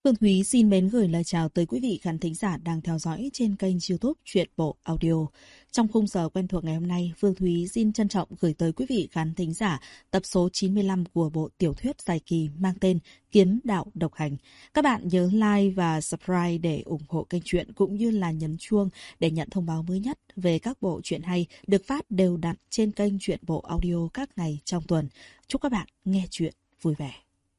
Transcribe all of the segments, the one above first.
Phương Thúy xin mến gửi lời chào tới quý vị khán thính giả đang theo dõi trên kênh YouTube Truyện Bộ Audio. Trong khung giờ quen thuộc ngày hôm nay, Phương Thúy xin trân trọng gửi tới quý vị khán thính giả tập số 95 của bộ tiểu thuyết dài kỳ mang tên Kiếm Đạo Độc Hành. Các bạn nhớ like và subscribe để ủng hộ kênh truyện cũng như là nhấn chuông để nhận thông báo mới nhất về các bộ truyện hay được phát đều đặn trên kênh Truyện Bộ Audio các ngày trong tuần. Chúc các bạn nghe truyện vui vẻ.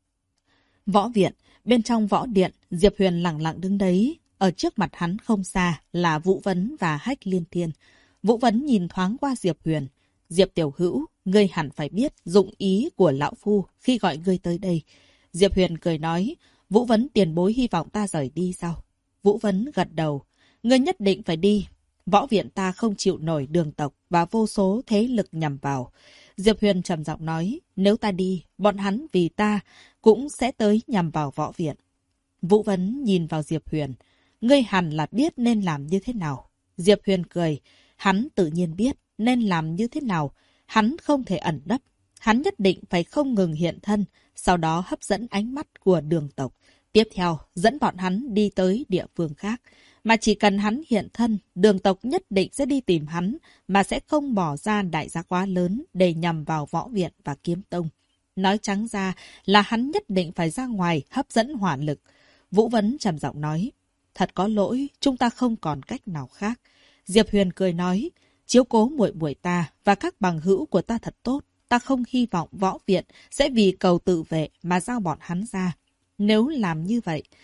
Võ viện. Bên trong võ điện, Diệp Huyền lặng lặng đứng đấy. Ở trước mặt hắn không xa là Vũ Vấn và Hách Liên Thiên. Vũ Vấn nhìn thoáng qua Diệp Huyền. Diệp tiểu hữu, ngươi hẳn phải biết dụng ý của lão phu khi gọi ngươi tới đây. Diệp Huyền cười nói, Vũ Vấn tiền bối hy vọng ta rời đi sao? Vũ Vấn gật đầu, ngươi nhất định phải đi. Võ viện ta không chịu nổi đường tộc và vô số thế lực nhằm vào. Diệp Huyền trầm giọng nói, nếu ta đi, bọn hắn vì ta cũng sẽ tới nhằm vào võ viện. Vũ Vấn nhìn vào Diệp Huyền, ngươi hẳn là biết nên làm như thế nào. Diệp Huyền cười, hắn tự nhiên biết nên làm như thế nào. Hắn không thể ẩn nấp, hắn nhất định phải không ngừng hiện thân, sau đó hấp dẫn ánh mắt của đường tộc. Tiếp theo, dẫn bọn hắn đi tới địa phương khác. Mà chỉ cần hắn hiện thân, đường tộc nhất định sẽ đi tìm hắn, mà sẽ không bỏ ra đại giá quá lớn để nhằm vào võ viện và kiếm tông. Nói trắng ra là hắn nhất định phải ra ngoài hấp dẫn hỏa lực. Vũ Vấn trầm giọng nói, thật có lỗi, chúng ta không còn cách nào khác. Diệp Huyền cười nói, chiếu cố muội muội ta và các bằng hữu của ta thật tốt. Ta không hy vọng võ viện sẽ vì cầu tự vệ mà giao bọn hắn ra. Nếu làm như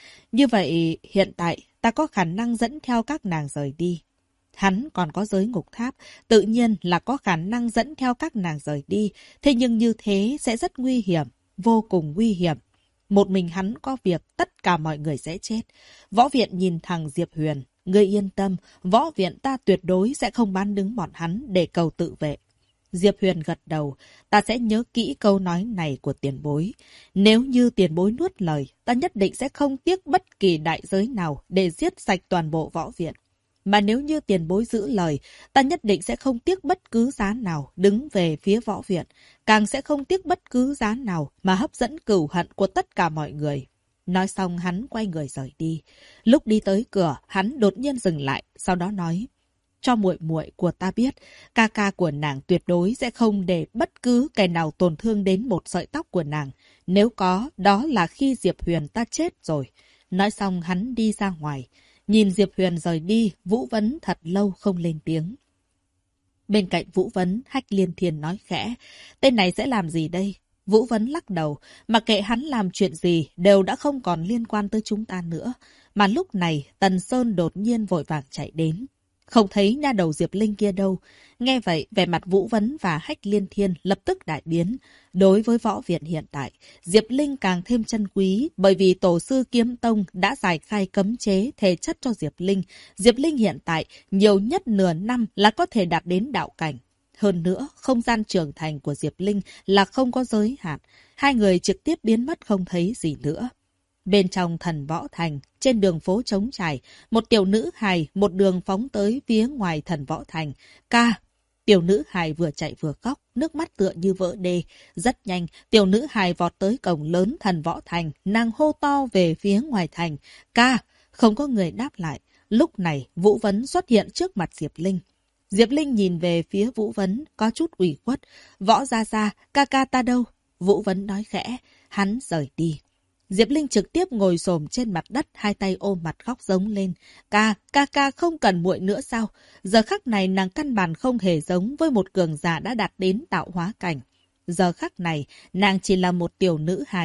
vậy hiện tại ta có khả năng dẫn theo các nàng rời đi. Hắn còn có giới ngục tháp, tự nhiên là có khả năng dẫn theo các nàng rời đi. Thế nhưng như thế sẽ rất nguy hiểm, vô cùng nguy hiểm. Một mình hắn có việc, tất cả mọi người sẽ chết. Võ viện nhìn thẳng Diệp Huyền, ngươi yên tâm, võ viện ta tuyệt đối sẽ không bán đứng bọn hắn để cầu tự vệ. Diệp Huyền gật đầu, ta sẽ nhớ kỹ câu nói này của tiền bối. Nếu như tiền bối nuốt lời, ta nhất định sẽ không tiếc bất kỳ đại giới nào để giết sạch toàn bộ võ viện. Mà nếu như tiền bối giữ lời, ta nhất định sẽ không tiếc bất cứ giá nào đứng về phía võ viện, càng sẽ không tiếc bất cứ giá nào mà hấp dẫn cừu hận của tất cả mọi người. Nói xong hắn quay người rời đi. Lúc đi tới cửa, hắn đột nhiên dừng lại, sau đó nói, cho muội muội của ta biết, ca ca của nàng tuyệt đối sẽ không để bất cứ kẻ nào tổn thương đến một sợi tóc của nàng. Nếu có, đó là khi Diệp Huyền ta chết rồi. Nói xong hắn đi ra ngoài. Nhìn Diệp Huyền rời đi, Vũ Vấn thật lâu không lên tiếng. Bên cạnh Vũ Vấn, Hách Liên Thiên nói khẽ, tên này sẽ làm gì đây? Vũ Vấn lắc đầu, mặc kệ hắn làm chuyện gì đều đã không còn liên quan tới chúng ta nữa. Mà lúc này, Tần Sơn đột nhiên vội vàng chạy đến. Không thấy nha đầu Diệp Linh kia đâu. Nghe vậy, vẻ mặt Vũ Vấn và Hách Liên Thiên lập tức đại biến. Đối với võ viện hiện tại, Diệp Linh càng thêm chân quý bởi vì tổ sư Kiếm Tông đã giải khai cấm chế thể chất cho Diệp Linh. Diệp Linh hiện tại nhiều nhất nửa năm là có thể đạt đến đạo cảnh. Hơn nữa, không gian trưởng thành của Diệp Linh là không có giới hạn. Hai người trực tiếp biến mất không thấy gì nữa. Bên trong Thần Võ Thành, trên đường phố trống trải, một tiểu nữ hài một đường phóng tới phía ngoài Thần Võ Thành. Ca! Tiểu nữ hài vừa chạy vừa khóc, nước mắt tựa như vỡ đê. Rất nhanh, tiểu nữ hài vọt tới cổng lớn Thần Võ Thành, nàng hô to về phía ngoài thành. Ca! Không có người đáp lại. Lúc này, Vũ Vấn xuất hiện trước mặt Diệp Linh. Diệp Linh nhìn về phía Vũ Vấn, có chút ủy khuất. Võ ra ra, ca ca ta đâu? Vũ Vấn nói khẽ, hắn rời đi. Diệp Linh trực tiếp ngồi xổm trên mặt đất, hai tay ôm mặt khóc giống lên. Ca không cần muội nữa sao? Giờ khắc này nàng căn bản không hề giống với một cường giả đã đạt đến tạo hóa cảnh. Giờ khắc này, nàng chỉ là một tiểu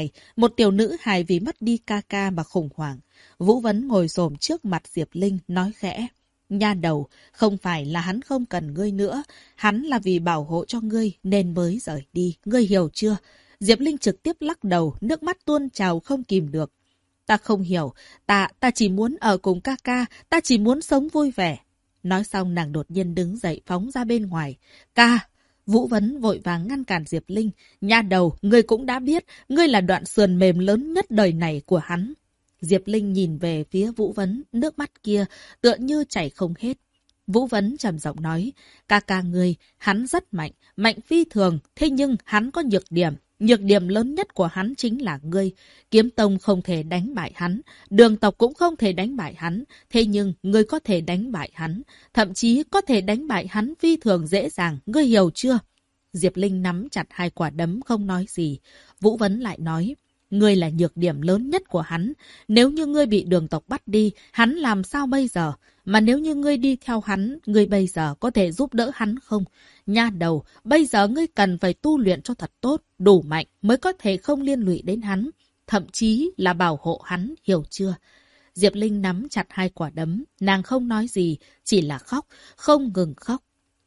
nữ hài vì mất đi ca mà khủng hoảng. Vũ Vấn ngồi xổm trước mặt Diệp Linh, nói khẽ. Nha đầu, không phải là hắn không cần ngươi nữa, hắn là vì bảo hộ cho ngươi nên mới rời đi, ngươi hiểu chưa? Diệp Linh trực tiếp lắc đầu, nước mắt tuôn trào không kìm được. Ta không hiểu, ta chỉ muốn ở cùng ca, ta chỉ muốn sống vui vẻ. Nói xong nàng đột nhiên đứng dậy phóng ra bên ngoài. Ca! Vũ Vấn vội vàng ngăn cản Diệp Linh. Nha đầu, ngươi cũng đã biết, ngươi là đoạn sườn mềm lớn nhất đời này của hắn. Diệp Linh nhìn về phía Vũ Vấn, nước mắt kia tựa như chảy không hết. Vũ Vấn trầm giọng nói, ca ngươi, hắn rất mạnh, mạnh phi thường, thế nhưng hắn có nhược điểm. Nhược điểm lớn nhất của hắn chính là ngươi. Kiếm tông không thể đánh bại hắn. Đường tộc cũng không thể đánh bại hắn. Thế nhưng, ngươi có thể đánh bại hắn. Thậm chí có thể đánh bại hắn phi thường dễ dàng. Ngươi hiểu chưa? Diệp Linh nắm chặt hai quả đấm không nói gì. Vũ Vấn lại nói, ngươi là nhược điểm lớn nhất của hắn. Nếu như ngươi bị đường tộc bắt đi, hắn làm sao bây giờ? Mà nếu như ngươi đi theo hắn, ngươi bây giờ có thể giúp đỡ hắn không? Nha đầu, bây giờ ngươi cần phải tu luyện cho thật tốt, đủ mạnh mới có thể không liên lụy đến hắn. Thậm chí là bảo hộ hắn, hiểu chưa? Diệp Linh nắm chặt hai quả đấm, nàng không nói gì, chỉ là khóc, không ngừng khóc.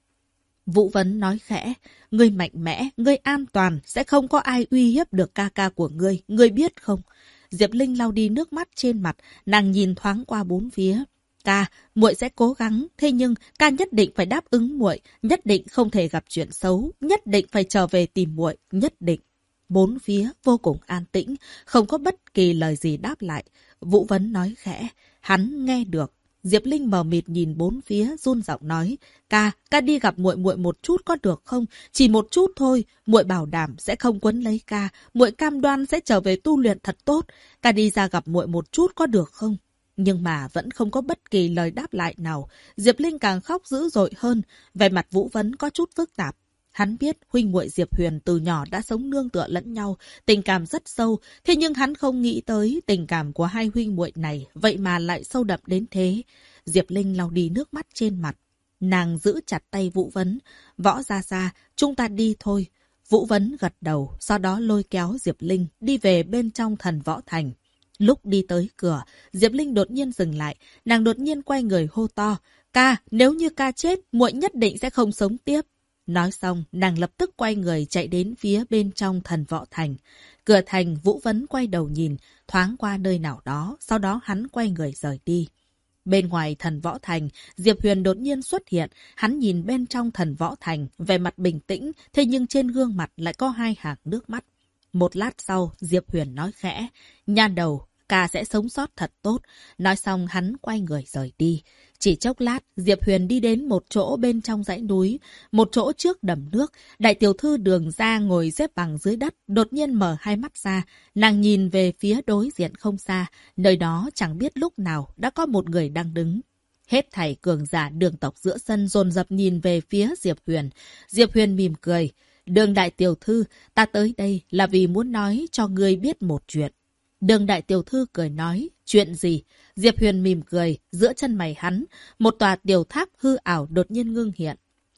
Vũ Vấn nói khẽ, ngươi mạnh mẽ, ngươi an toàn, sẽ không có ai uy hiếp được ca ca của ngươi biết không? Diệp Linh lau đi nước mắt trên mặt, nàng nhìn thoáng qua bốn phía. Ca, muội sẽ cố gắng, thế nhưng ca nhất định phải đáp ứng muội, nhất định không thể gặp chuyện xấu, nhất định phải trở về tìm muội, nhất định. Bốn phía vô cùng an tĩnh, không có bất kỳ lời gì đáp lại. Vũ Vấn nói khẽ, hắn nghe được. Diệp Linh mờ mịt nhìn bốn phía, run giọng nói, ca đi gặp muội muội một chút có được không? Chỉ một chút thôi, muội bảo đảm sẽ không quấn lấy ca, muội cam đoan sẽ trở về tu luyện thật tốt. Ca đi ra gặp muội một chút có được không? Nhưng mà vẫn không có bất kỳ lời đáp lại nào. Diệp Linh càng khóc dữ dội hơn, vẻ mặt Vũ Vấn có chút phức tạp. Hắn biết huynh muội Diệp Huyền từ nhỏ đã sống nương tựa lẫn nhau, tình cảm rất sâu, thế nhưng hắn không nghĩ tới tình cảm của hai huynh muội này vậy mà lại sâu đậm đến thế. Diệp Linh lau đi nước mắt trên mặt, nàng giữ chặt tay Vũ Vấn, Võ ra, chúng ta đi thôi. Vũ Vấn gật đầu, sau đó lôi kéo Diệp Linh đi về bên trong Thần Võ Thành. Lúc đi tới cửa, Diệp Linh đột nhiên dừng lại, nàng đột nhiên quay người hô to, ca, nếu như ca chết, muội nhất định sẽ không sống tiếp. Nói xong, nàng lập tức quay người chạy đến phía bên trong Thần Võ Thành. Cửa thành, Vũ Vấn quay đầu nhìn, thoáng qua nơi nào đó, sau đó hắn quay người rời đi. Bên ngoài Thần Võ Thành, Diệp Huyền đột nhiên xuất hiện, hắn nhìn bên trong Thần Võ Thành, vẻ mặt bình tĩnh, thế nhưng trên gương mặt lại có hai hàng nước mắt. Một lát sau, Diệp Huyền nói khẽ, nha đầu, ca sẽ sống sót thật tốt. Nói xong hắn quay người rời đi. Chỉ chốc lát, Diệp Huyền đi đến một chỗ bên trong dãy núi, một chỗ trước đầm nước. Đại tiểu thư Đường Gia ngồi xếp bằng dưới đất, đột nhiên mở hai mắt ra. Nàng nhìn về phía đối diện không xa, nơi đó chẳng biết lúc nào đã có một người đang đứng. Hết thảy cường giả Đường tộc giữa sân dồn dập nhìn về phía Diệp Huyền. Diệp Huyền mỉm cười. Đường đại tiểu thư, ta tới đây là vì muốn nói cho ngươi biết một chuyện. Đường đại tiểu thư cười nói, chuyện gì? Diệp Huyền mỉm cười, giữa chân mày hắn, một tòa tiểu tháp hư ảo đột nhiên ngưng hiện.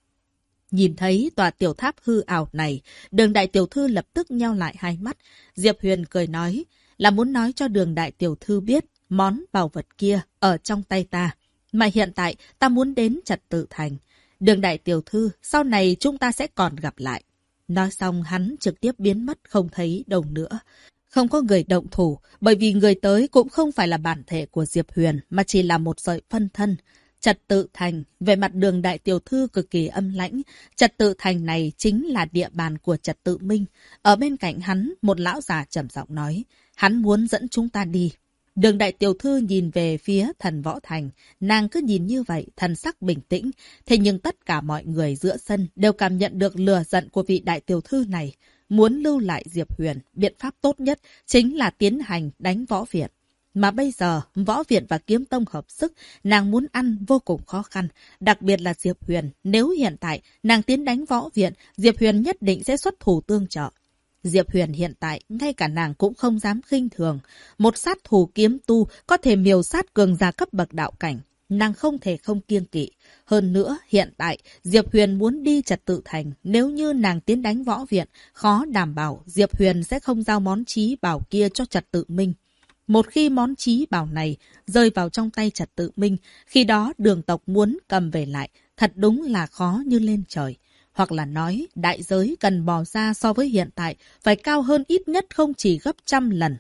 Nhìn thấy tòa tiểu tháp hư ảo này, đường đại tiểu thư lập tức nheo lại hai mắt. Diệp Huyền cười nói, là muốn nói cho đường đại tiểu thư biết món bảo vật kia ở trong tay ta. Mà hiện tại ta muốn đến Trật Tự Thành. Đường đại tiểu thư, sau này chúng ta sẽ còn gặp lại. Nói xong hắn trực tiếp biến mất không thấy đâu nữa. Không có người động thủ, bởi vì người tới cũng không phải là bản thể của Diệp Huyền, mà chỉ là một sợi phân thân. Trật Tự Thành, về mặt đường đại tiểu thư cực kỳ âm lãnh. Trật Tự Thành này chính là địa bàn của Trật Tự Minh. Ở bên cạnh hắn, một lão già trầm giọng nói, hắn muốn dẫn chúng ta đi. Đường đại tiểu thư nhìn về phía Thần Võ Thành, nàng cứ nhìn như vậy, thần sắc bình tĩnh. Thế nhưng tất cả mọi người giữa sân đều cảm nhận được lửa giận của vị đại tiểu thư này. Muốn lưu lại Diệp Huyền, biện pháp tốt nhất chính là tiến hành đánh Võ Viện. Mà bây giờ, Võ Viện và Kiếm Tông hợp sức, nàng muốn ăn vô cùng khó khăn. Đặc biệt là Diệp Huyền, nếu hiện tại nàng tiến đánh Võ Viện, Diệp Huyền nhất định sẽ xuất thủ tương trợ. Diệp Huyền hiện tại, ngay cả nàng cũng không dám khinh thường. Một sát thủ kiếm tu có thể miêu sát cường giả cấp bậc đạo cảnh. Nàng không thể không kiêng kỵ. Hơn nữa, hiện tại, Diệp Huyền muốn đi Trật Tự Thành. Nếu như nàng tiến đánh Võ Viện, khó đảm bảo Diệp Huyền sẽ không giao món chí bảo kia cho Trật Tự Minh. Một khi món chí bảo này rơi vào trong tay Trật Tự Minh, khi đó Đường tộc muốn cầm về lại, thật đúng là khó như lên trời. Hoặc là nói, đại giới cần bỏ ra so với hiện tại phải cao hơn ít nhất không chỉ gấp 100 lần.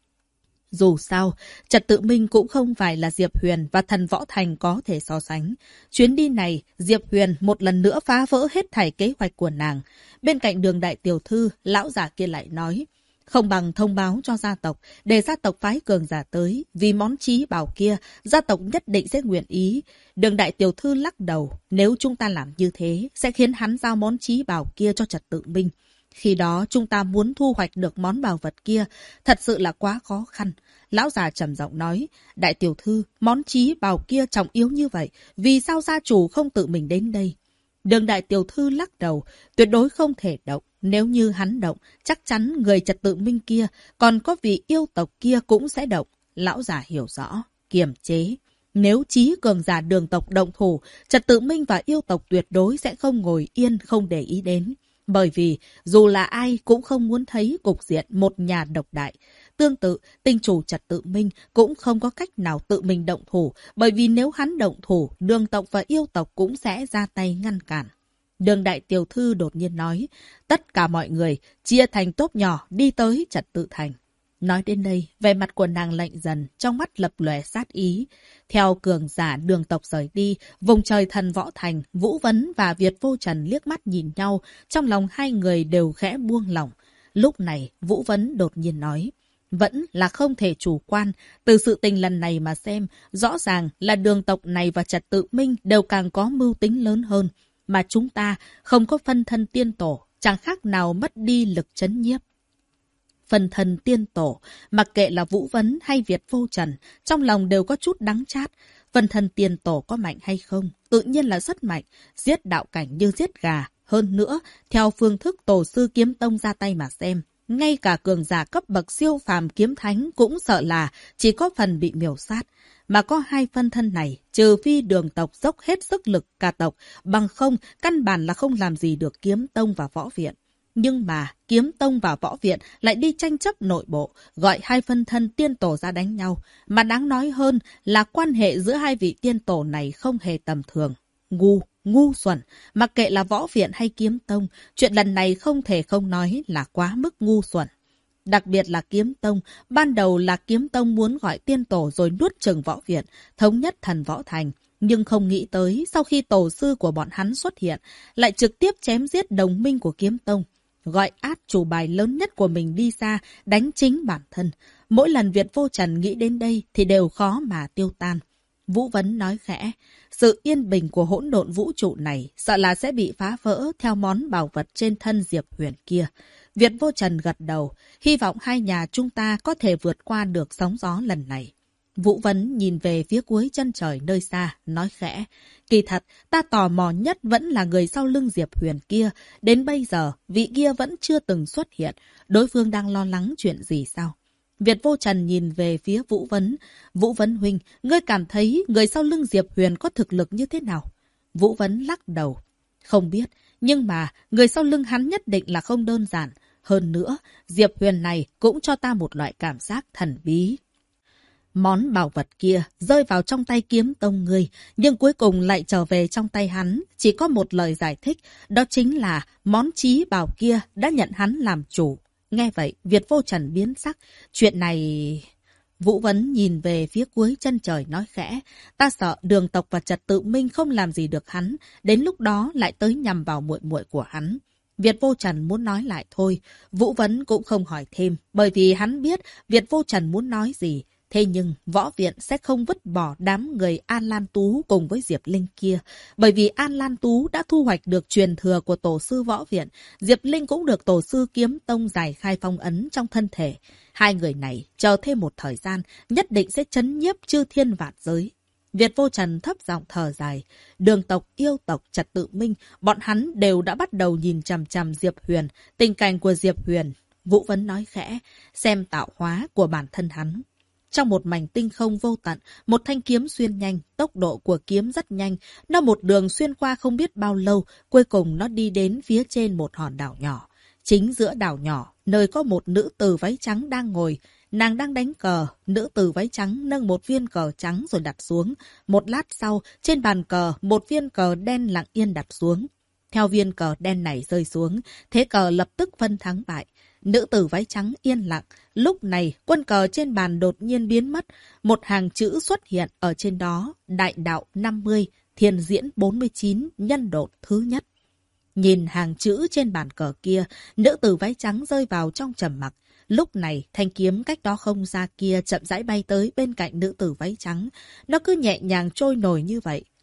Dù sao, Trật Tự Minh cũng không phải là Diệp Huyền và Thần Võ Thành có thể so sánh. Chuyến đi này, Diệp Huyền một lần nữa phá vỡ hết thảy kế hoạch của nàng. Bên cạnh đường đại tiểu thư, lão già kia lại nói, không bằng thông báo cho gia tộc, để gia tộc phái cường giả tới. Vì món chí bảo kia, gia tộc nhất định sẽ nguyện ý. Đường đại tiểu thư lắc đầu, nếu chúng ta làm như thế, sẽ khiến hắn giao món chí bảo kia cho Trật Tự Minh. Khi đó chúng ta muốn thu hoạch được món bảo vật kia, thật sự là quá khó khăn. Lão già trầm giọng nói, đại tiểu thư, món chí bảo kia trọng yếu như vậy, vì sao gia chủ không tự mình đến đây? Đường đại tiểu thư lắc đầu, tuyệt đối không thể động. Nếu như hắn động, chắc chắn người trật tự minh kia, còn có vị yêu tộc kia cũng sẽ động. Lão già hiểu rõ, kiềm chế. Nếu chí cường giả đường tộc động thủ, trật tự minh và yêu tộc tuyệt đối sẽ không ngồi yên, không để ý đến. Bởi vì, dù là ai cũng không muốn thấy cục diện một nhà độc đại. Tương tự, tinh chủ trật tự minh cũng không có cách nào tự mình động thủ, bởi vì nếu hắn động thủ, đường tộc và yêu tộc cũng sẽ ra tay ngăn cản. Đường đại tiểu thư đột nhiên nói, tất cả mọi người chia thành tốp nhỏ đi tới trật tự thành. Nói đến đây, vẻ mặt của nàng lạnh dần, trong mắt lập lòe sát ý. Theo cường giả đường tộc rời đi, vùng trời thần võ thành, Vũ Vấn và Việt Vô Trần liếc mắt nhìn nhau, trong lòng hai người đều khẽ buông lỏng. Lúc này, Vũ Vấn đột nhiên nói, vẫn là không thể chủ quan, từ sự tình lần này mà xem, rõ ràng là đường tộc này và trật tự minh đều càng có mưu tính lớn hơn, mà chúng ta không có phân thân tiên tổ, chẳng khác nào mất đi lực trấn nhiếp. Phần thân tiên tổ, mặc kệ là Vũ Vấn hay Việt Vô Trần, trong lòng đều có chút đắng chát. Phần thân tiên tổ có mạnh hay không? Tự nhiên là rất mạnh, giết đạo cảnh như giết gà. Hơn nữa, theo phương thức tổ sư kiếm tông ra tay mà xem, ngay cả cường giả cấp bậc siêu phàm kiếm thánh cũng sợ là chỉ có phần bị miểu sát. Mà có hai phân thân này, trừ phi đường tộc dốc hết sức lực cả tộc, bằng không, căn bản là không làm gì được kiếm tông và võ viện. Nhưng mà, kiếm tông và võ viện lại đi tranh chấp nội bộ, gọi hai phân thân tiên tổ ra đánh nhau. Mà đáng nói hơn là quan hệ giữa hai vị tiên tổ này không hề tầm thường. Ngu xuẩn, mặc kệ là võ viện hay kiếm tông, chuyện lần này không thể không nói là quá mức ngu xuẩn. Đặc biệt là kiếm tông, ban đầu là kiếm tông muốn gọi tiên tổ rồi nuốt chửng võ viện, thống nhất thần võ thành. Nhưng không nghĩ tới, sau khi tổ sư của bọn hắn xuất hiện, lại trực tiếp chém giết đồng minh của kiếm tông. Gọi át chủ bài lớn nhất của mình đi ra, đánh chính bản thân. Mỗi lần Việt Vô Trần nghĩ đến đây thì đều khó mà tiêu tan. Vũ Vấn nói khẽ, sự yên bình của hỗn độn vũ trụ này sợ là sẽ bị phá vỡ theo món bảo vật trên thân Diệp Huyền kia. Việt Vô Trần gật đầu, hy vọng hai nhà chúng ta có thể vượt qua được sóng gió lần này. Vũ Vấn nhìn về phía cuối chân trời nơi xa, nói khẽ, kỳ thật, ta tò mò nhất vẫn là người sau lưng Diệp Huyền kia. Đến bây giờ, vị kia vẫn chưa từng xuất hiện. Đối phương đang lo lắng chuyện gì sao? Việt Vô Trần nhìn về phía Vũ Vấn. Vũ Vấn huynh, ngươi cảm thấy người sau lưng Diệp Huyền có thực lực như thế nào? Vũ Vấn lắc đầu. Không biết, nhưng mà người sau lưng hắn nhất định là không đơn giản. Hơn nữa, Diệp Huyền này cũng cho ta một loại cảm giác thần bí. Món bảo vật kia rơi vào trong tay kiếm tông ngươi, nhưng cuối cùng lại trở về trong tay hắn. Chỉ có một lời giải thích, đó chính là món chí bảo kia đã nhận hắn làm chủ. Nghe vậy, Việt Vô Trần biến sắc. Chuyện này... Vũ Vấn nhìn về phía cuối chân trời nói khẽ. Ta sợ đường tộc và trật tự minh không làm gì được hắn. Đến lúc đó lại tới nhằm vào muội muội của hắn. Việt Vô Trần muốn nói lại thôi. Vũ Vấn cũng không hỏi thêm. Bởi vì hắn biết Việt Vô Trần muốn nói gì. Thế nhưng võ viện sẽ không vứt bỏ đám người An Lan Tú cùng với Diệp Linh kia. Bởi vì An Lan Tú đã thu hoạch được truyền thừa của tổ sư võ viện. Diệp Linh cũng được tổ sư kiếm tông giải khai phong ấn trong thân thể. Hai người này chờ thêm một thời gian nhất định sẽ trấn nhiếp chư thiên vạn giới. Việt Vô Trần thấp giọng thở dài. Đường tộc, yêu tộc, trật tự minh, bọn hắn đều đã bắt đầu nhìn chằm chằm Diệp Huyền. Tình cảnh của Diệp Huyền, Vũ Vấn nói khẽ, xem tạo hóa của bản thân hắn. Trong một mảnh tinh không vô tận, một thanh kiếm xuyên nhanh, tốc độ của kiếm rất nhanh. Nó một đường xuyên qua không biết bao lâu, cuối cùng nó đi đến phía trên một hòn đảo nhỏ. Chính giữa đảo nhỏ, nơi có một nữ tử váy trắng đang ngồi. Nàng đang đánh cờ, nữ tử váy trắng nâng một viên cờ trắng rồi đặt xuống. Một lát sau, trên bàn cờ, một viên cờ đen lặng yên đặt xuống. Theo viên cờ đen này rơi xuống, thế cờ lập tức phân thắng bại. Nữ tử váy trắng yên lặng. Lúc này, quân cờ trên bàn đột nhiên biến mất. Một hàng chữ xuất hiện ở trên đó. Đại đạo 50, thiên diễn 49, nhân độn thứ nhất. Nhìn hàng chữ trên bàn cờ kia, nữ tử váy trắng rơi vào trong trầm mặc. Lúc này, thanh kiếm cách đó không xa kia chậm rãi bay tới bên cạnh nữ tử váy trắng. Nó cứ nhẹ nhàng trôi nổi như vậy,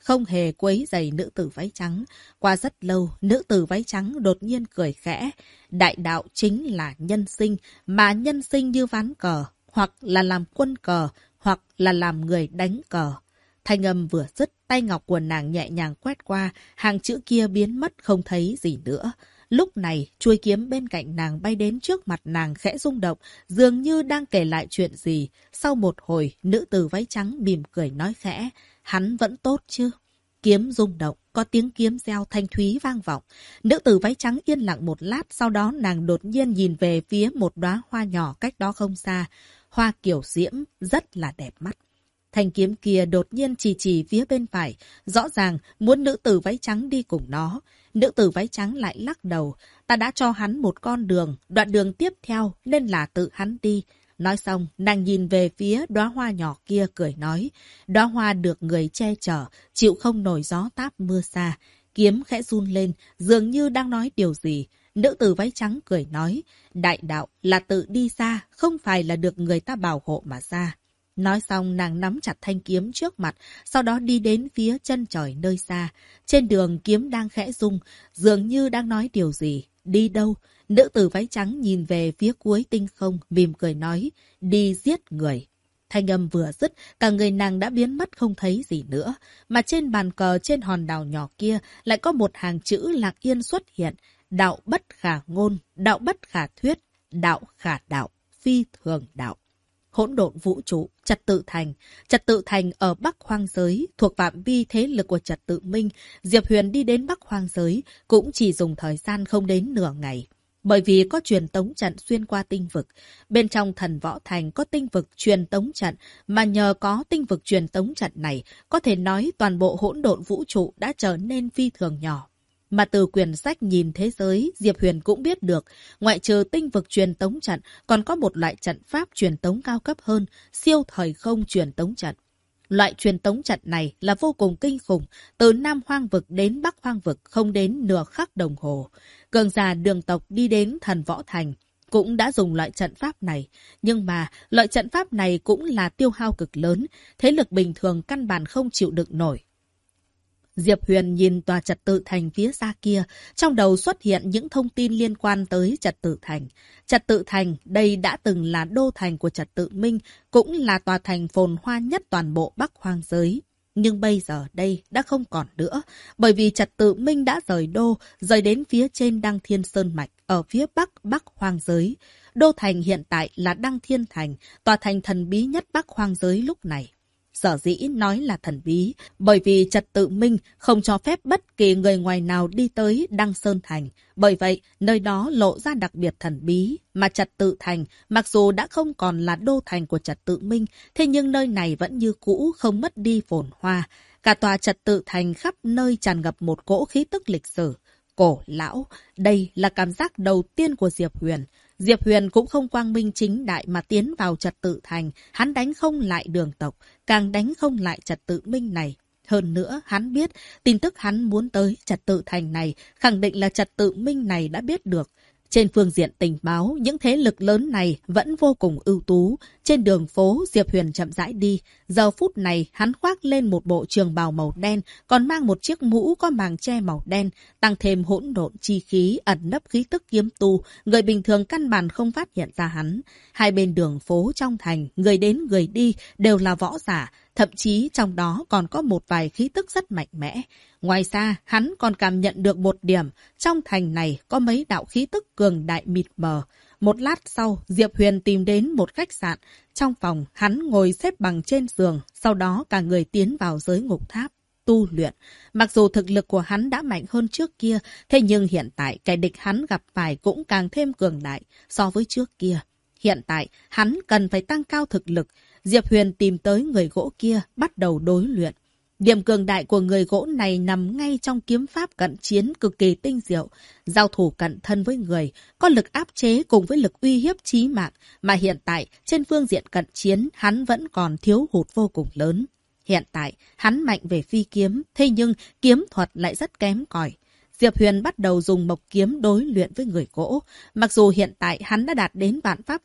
không hề quấy rầy nữ tử váy trắng. Qua rất lâu, nữ tử váy trắng đột nhiên cười khẽ. Đại đạo chính là nhân sinh, mà nhân sinh như ván cờ, hoặc là làm quân cờ, hoặc là làm người đánh cờ. Thanh âm vừa dứt, tay ngọc của nàng nhẹ nhàng quét qua, hàng chữ kia biến mất không thấy gì nữa. Lúc này, chuôi kiếm bên cạnh nàng bay đến trước mặt nàng khẽ rung động, dường như đang kể lại chuyện gì. Sau một hồi, nữ tử váy trắng mỉm cười nói khẽ, hắn vẫn tốt chứ? Kiếm rung động, có tiếng kiếm reo thanh thúy vang vọng. Nữ tử váy trắng yên lặng một lát, sau đó nàng đột nhiên nhìn về phía một đóa hoa nhỏ cách đó không xa. Hoa kiểu diễm, rất là đẹp mắt. Thanh kiếm kia đột nhiên chỉ phía bên phải, rõ ràng muốn nữ tử váy trắng đi cùng nó. Nữ tử váy trắng lại lắc đầu, ta đã cho hắn một con đường, đoạn đường tiếp theo nên là tự hắn đi. Nói xong, nàng nhìn về phía đóa hoa nhỏ kia cười nói, đóa hoa được người che chở, chịu không nổi gió táp mưa xa. Kiếm khẽ run lên, dường như đang nói điều gì. Nữ tử váy trắng cười nói, đại đạo là tự đi xa, không phải là được người ta bảo hộ mà ra. Nói xong nàng nắm chặt thanh kiếm trước mặt, sau đó đi đến phía chân trời nơi xa. Trên đường kiếm đang khẽ rung, dường như đang nói điều gì. Đi đâu? Nữ tử váy trắng nhìn về phía cuối tinh không, mỉm cười nói, đi giết người. Thanh âm vừa dứt, cả người nàng đã biến mất không thấy gì nữa. Mà trên bàn cờ trên hòn đảo nhỏ kia lại có một hàng chữ lặng yên xuất hiện. Đạo bất khả ngôn, đạo bất khả thuyết, đạo khả đạo, phi thường đạo. Hỗn độn vũ trụ, Trật Tự Thành. Trật Tự Thành ở Bắc Hoang Giới, thuộc phạm vi thế lực của Trật Tự Minh. Diệp Huyền đi đến Bắc Hoang Giới cũng chỉ dùng thời gian không đến nửa ngày. Bởi vì có truyền tống trận xuyên qua tinh vực. Bên trong Thần Võ Thành có tinh vực truyền tống trận, mà nhờ có tinh vực truyền tống trận này, có thể nói toàn bộ hỗn độn vũ trụ đã trở nên phi thường nhỏ. Mà từ quyển sách nhìn thế giới, Diệp Huyền cũng biết được, ngoại trừ tinh vực truyền tống trận, còn có một loại trận pháp truyền tống cao cấp hơn, siêu thời không truyền tống trận. Loại truyền tống trận này là vô cùng kinh khủng, từ Nam Hoang vực đến Bắc Hoang vực không đến nửa khắc đồng hồ. Cường giả đường tộc đi đến Thần Võ Thành cũng đã dùng loại trận pháp này, nhưng mà loại trận pháp này cũng là tiêu hao cực lớn, thế lực bình thường căn bản không chịu đựng nổi. Diệp Huyền nhìn tòa Trật Tự Thành phía xa kia, trong đầu xuất hiện những thông tin liên quan tới Trật Tự Thành. Trật Tự Thành, đây đã từng là đô thành của Trật Tự Minh, cũng là tòa thành phồn hoa nhất toàn bộ Bắc Hoang Giới. Nhưng bây giờ đây đã không còn nữa, bởi vì Trật Tự Minh đã rời đô, rời đến phía trên Đăng Thiên Sơn Mạch, ở phía Bắc Hoang Giới. Đô thành hiện tại là Đăng Thiên Thành, tòa thành thần bí nhất Bắc Hoang Giới lúc này. Sở dĩ nói là thần bí, bởi vì Trật Tự Minh không cho phép bất kỳ người ngoài nào đi tới Đăng Sơn Thành. Bởi vậy, nơi đó lộ ra đặc biệt thần bí. Mà Trật Tự Thành, mặc dù đã không còn là đô thành của Trật Tự Minh, thế nhưng nơi này vẫn như cũ không mất đi phồn hoa. Cả tòa Trật Tự Thành khắp nơi tràn ngập một cỗ khí tức lịch sử. Cổ lão, đây là cảm giác đầu tiên của Diệp Huyền. Diệp Huyền cũng không quang minh chính đại mà tiến vào Trật Tự Thành, hắn đánh không lại đường tộc, càng đánh không lại Trật Tự Minh này. Hơn nữa, hắn biết, tin tức hắn muốn tới Trật Tự Thành này, khẳng định là Trật Tự Minh này đã biết được. Trên phương diện tình báo, những thế lực lớn này vẫn vô cùng ưu tú. Trên đường phố, Diệp Huyền chậm rãi đi. Giờ phút này, hắn khoác lên một bộ trường bào màu đen, còn mang một chiếc mũ có màng che màu đen, tăng thêm hỗn độn chi khí, ẩn nấp khí tức kiếm tu. Người bình thường căn bản không phát hiện ra hắn. Hai bên đường phố trong thành, người đến người đi đều là võ giả. Thậm chí trong đó còn có một vài khí tức rất mạnh mẽ. Ngoài ra, hắn còn cảm nhận được một điểm, trong thành này có mấy đạo khí tức cường đại mịt mờ. Một lát sau, Diệp Huyền tìm đến một khách sạn. Trong phòng, hắn ngồi xếp bằng trên giường, sau đó cả người tiến vào giới ngục tháp, tu luyện. Mặc dù thực lực của hắn đã mạnh hơn trước kia, thế nhưng hiện tại kẻ địch hắn gặp phải cũng càng thêm cường đại so với trước kia. Hiện tại, hắn cần phải tăng cao thực lực. Diệp Huyền tìm tới người gỗ kia, bắt đầu đối luyện. Điểm cường đại của người gỗ này nằm ngay trong kiếm pháp cận chiến cực kỳ tinh diệu. Giao thủ cận thân với người, có lực áp chế cùng với lực uy hiếp chí mạng, mà hiện tại, trên phương diện cận chiến, hắn vẫn còn thiếu hụt vô cùng lớn. Hiện tại, hắn mạnh về phi kiếm, thế nhưng kiếm thuật lại rất kém cỏi. Diệp Huyền bắt đầu dùng mộc kiếm đối luyện với người gỗ. Mặc dù hiện tại hắn đã đạt đến vạn pháp cảnh,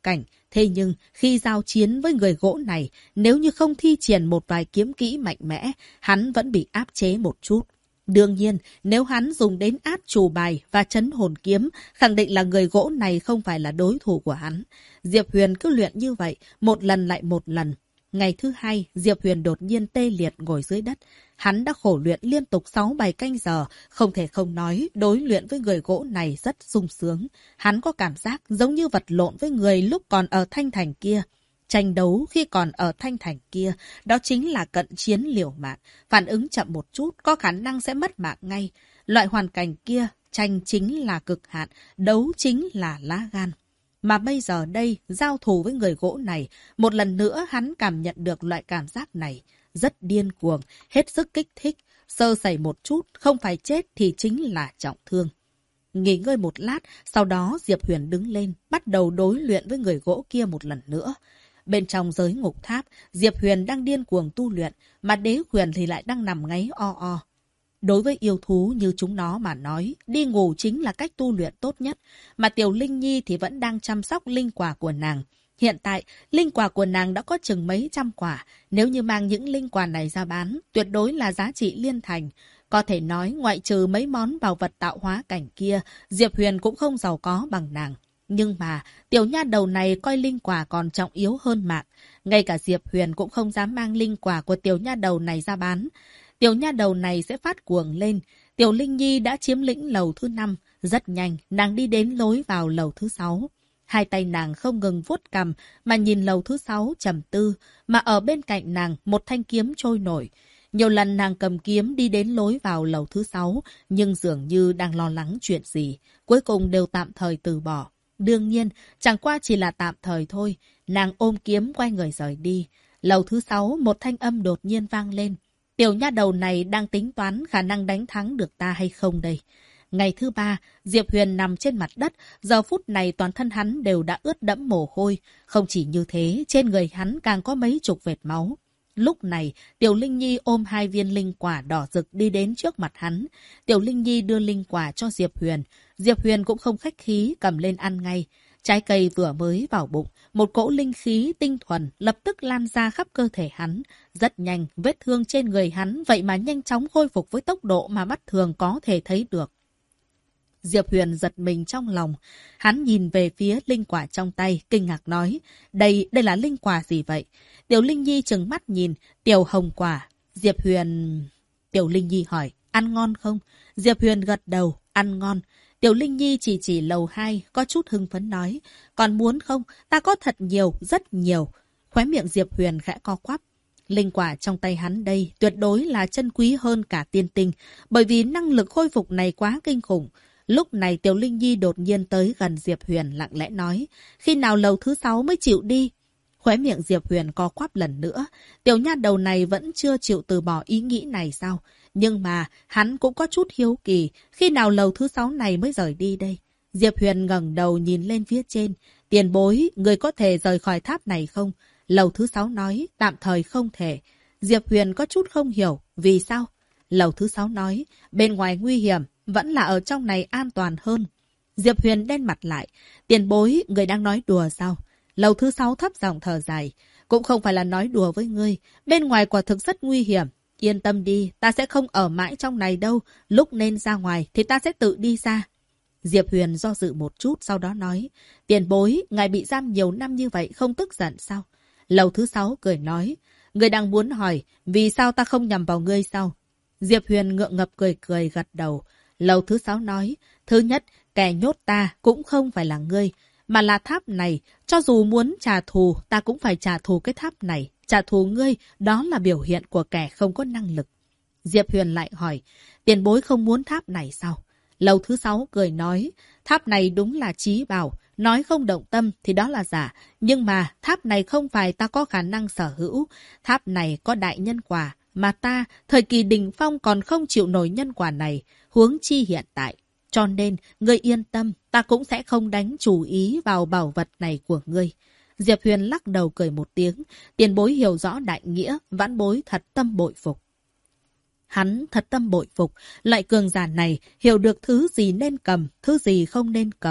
Thế nhưng khi giao chiến với người gỗ này, nếu như không thi triển một vài kiếm kỹ mạnh mẽ, hắn vẫn bị áp chế một chút. Đương nhiên, nếu hắn dùng đến át chủ bài và trấn hồn kiếm, khẳng định là người gỗ này không phải là đối thủ của hắn. Diệp Huyền cứ luyện như vậy, một lần lại một lần. Ngày thứ hai, Diệp Huyền đột nhiên tê liệt ngồi dưới đất. Hắn đã khổ luyện liên tục 6-7 canh giờ, không thể không nói, đối luyện với người gỗ này rất sung sướng. Hắn có cảm giác giống như vật lộn với người lúc còn ở Thanh Thành kia. Tranh đấu khi còn ở Thanh Thành kia, đó chính là cận chiến liều mạng. Phản ứng chậm một chút, có khả năng sẽ mất mạng ngay. Loại hoàn cảnh kia, tranh chính là cực hạn, đấu chính là lá gan. Mà bây giờ đây, giao thủ với người gỗ này, một lần nữa hắn cảm nhận được loại cảm giác này. Rất điên cuồng, hết sức kích thích. Sơ sẩy một chút, không phải chết thì chính là trọng thương. Nghỉ ngơi một lát, sau đó Diệp Huyền đứng lên, bắt đầu đối luyện với người gỗ kia một lần nữa. Bên trong giới ngục tháp, Diệp Huyền đang điên cuồng tu luyện, mà Đế Huyền thì lại đang nằm ngáy o o. Đối với yêu thú như chúng nó mà nói, đi ngủ chính là cách tu luyện tốt nhất, mà Tiểu Linh Nhi thì vẫn đang chăm sóc linh quả của nàng. Hiện tại, linh quả của nàng đã có chừng mấy trăm quả, nếu như mang những linh quả này ra bán, tuyệt đối là giá trị liên thành. Có thể nói, ngoại trừ mấy món bảo vật tạo hóa cảnh kia, Diệp Huyền cũng không giàu có bằng nàng. Nhưng mà, tiểu nha đầu này coi linh quả còn trọng yếu hơn mạng. Ngay cả Diệp Huyền cũng không dám mang linh quả của tiểu nha đầu này ra bán. Tiểu nha đầu này sẽ phát cuồng lên. Tiểu Linh Nhi đã chiếm lĩnh lầu thứ 5. Rất nhanh, nàng đi đến lối vào lầu thứ 6. Hai tay nàng không ngừng vuốt cằm mà nhìn lầu thứ 6 trầm tư. Mà ở bên cạnh nàng, một thanh kiếm trôi nổi. Nhiều lần nàng cầm kiếm đi đến lối vào lầu thứ 6, nhưng dường như đang lo lắng chuyện gì. Cuối cùng đều tạm thời từ bỏ. Đương nhiên, chẳng qua chỉ là tạm thời thôi. Nàng ôm kiếm quay người rời đi. Lầu thứ 6, một thanh âm đột nhiên vang lên. Tiểu nha đầu này đang tính toán khả năng đánh thắng được ta hay không đây. Ngày thứ 3, Diệp Huyền nằm trên mặt đất. Giờ phút này toàn thân hắn đều đã ướt đẫm mồ hôi. Không chỉ như thế, trên người hắn càng có mấy chục vệt máu. Lúc này, Tiểu Linh Nhi ôm 2 viên linh quả đỏ rực đi đến trước mặt hắn. Tiểu Linh Nhi đưa linh quả cho Diệp Huyền. Diệp Huyền cũng không khách khí, cầm lên ăn ngay. Trái cây vừa mới vào bụng, một cỗ linh khí tinh thuần lập tức lan ra khắp cơ thể hắn. Rất nhanh, vết thương trên người hắn vậy mà nhanh chóng khôi phục với tốc độ mà mắt thường có thể thấy được. Diệp Huyền giật mình trong lòng. Hắn nhìn về phía linh quả trong tay, kinh ngạc nói. Đây là linh quả gì vậy? Tiểu Linh Nhi trừng mắt nhìn. Tiểu hồng quả. Diệp Huyền... Tiểu Linh Nhi hỏi. Ăn ngon không? Diệp Huyền gật đầu. Ăn ngon. Tiểu Linh Nhi chỉ lầu 2, có chút hưng phấn nói. Còn muốn không? Ta có thật nhiều, rất nhiều. Khóe miệng Diệp Huyền khẽ co quắp. Linh quả trong tay hắn đây tuyệt đối là chân quý hơn cả tiên tinh, bởi vì năng lực khôi phục này quá kinh khủng. Lúc này Tiểu Linh Nhi đột nhiên tới gần Diệp Huyền lặng lẽ nói. Khi nào lầu thứ 6 mới chịu đi? Khóe miệng Diệp Huyền co quắp lần nữa. Tiểu nha đầu này vẫn chưa chịu từ bỏ ý nghĩ này sao? Nhưng mà hắn cũng có chút hiếu kỳ. Khi nào lầu thứ 6 này mới rời đi đây? Diệp Huyền ngẩng đầu nhìn lên phía trên. Tiền bối, người có thể rời khỏi tháp này không? Lầu thứ 6 nói, tạm thời không thể. Diệp Huyền có chút không hiểu. Vì sao? Lầu thứ 6 nói, bên ngoài nguy hiểm, vẫn là ở trong này an toàn hơn. Diệp Huyền đen mặt lại. Tiền bối, người đang nói đùa sao? Lầu thứ 6 thấp giọng thở dài. Cũng không phải là nói đùa với ngươi. Bên ngoài quả thực rất nguy hiểm. Yên tâm đi, ta sẽ không ở mãi trong này đâu. Lúc nên ra ngoài thì ta sẽ tự đi ra. Diệp Huyền do dự một chút sau đó nói. Tiền bối, ngài bị giam nhiều năm như vậy không tức giận sao? Lầu thứ 6 cười nói. Người đang muốn hỏi, vì sao ta không nhằm vào ngươi sao? Diệp Huyền ngượng ngập cười gật đầu. Lầu thứ 6 nói. Thứ nhất, kẻ nhốt ta cũng không phải là ngươi, mà là tháp này. Cho dù muốn trả thù, ta cũng phải trả thù cái tháp này. Trả thù ngươi, đó là biểu hiện của kẻ không có năng lực. Diệp Huyền lại hỏi, tiền bối không muốn tháp này sao? Lầu thứ 6 cười nói, tháp này đúng là chí bảo, nói không động tâm thì đó là giả. Nhưng mà tháp này không phải ta có khả năng sở hữu. Tháp này có đại nhân quả, mà ta, thời kỳ đỉnh phong còn không chịu nổi nhân quả này, huống chi hiện tại. Cho nên, ngươi yên tâm, ta cũng sẽ không đánh chủ ý vào bảo vật này của ngươi. Diệp Huyền lắc đầu cười một tiếng, tiền bối hiểu rõ đại nghĩa, vãn bối thật tâm bội phục. Hắn thật tâm bội phục, loại cường giả này hiểu được thứ gì nên cầm, thứ gì không nên cầm.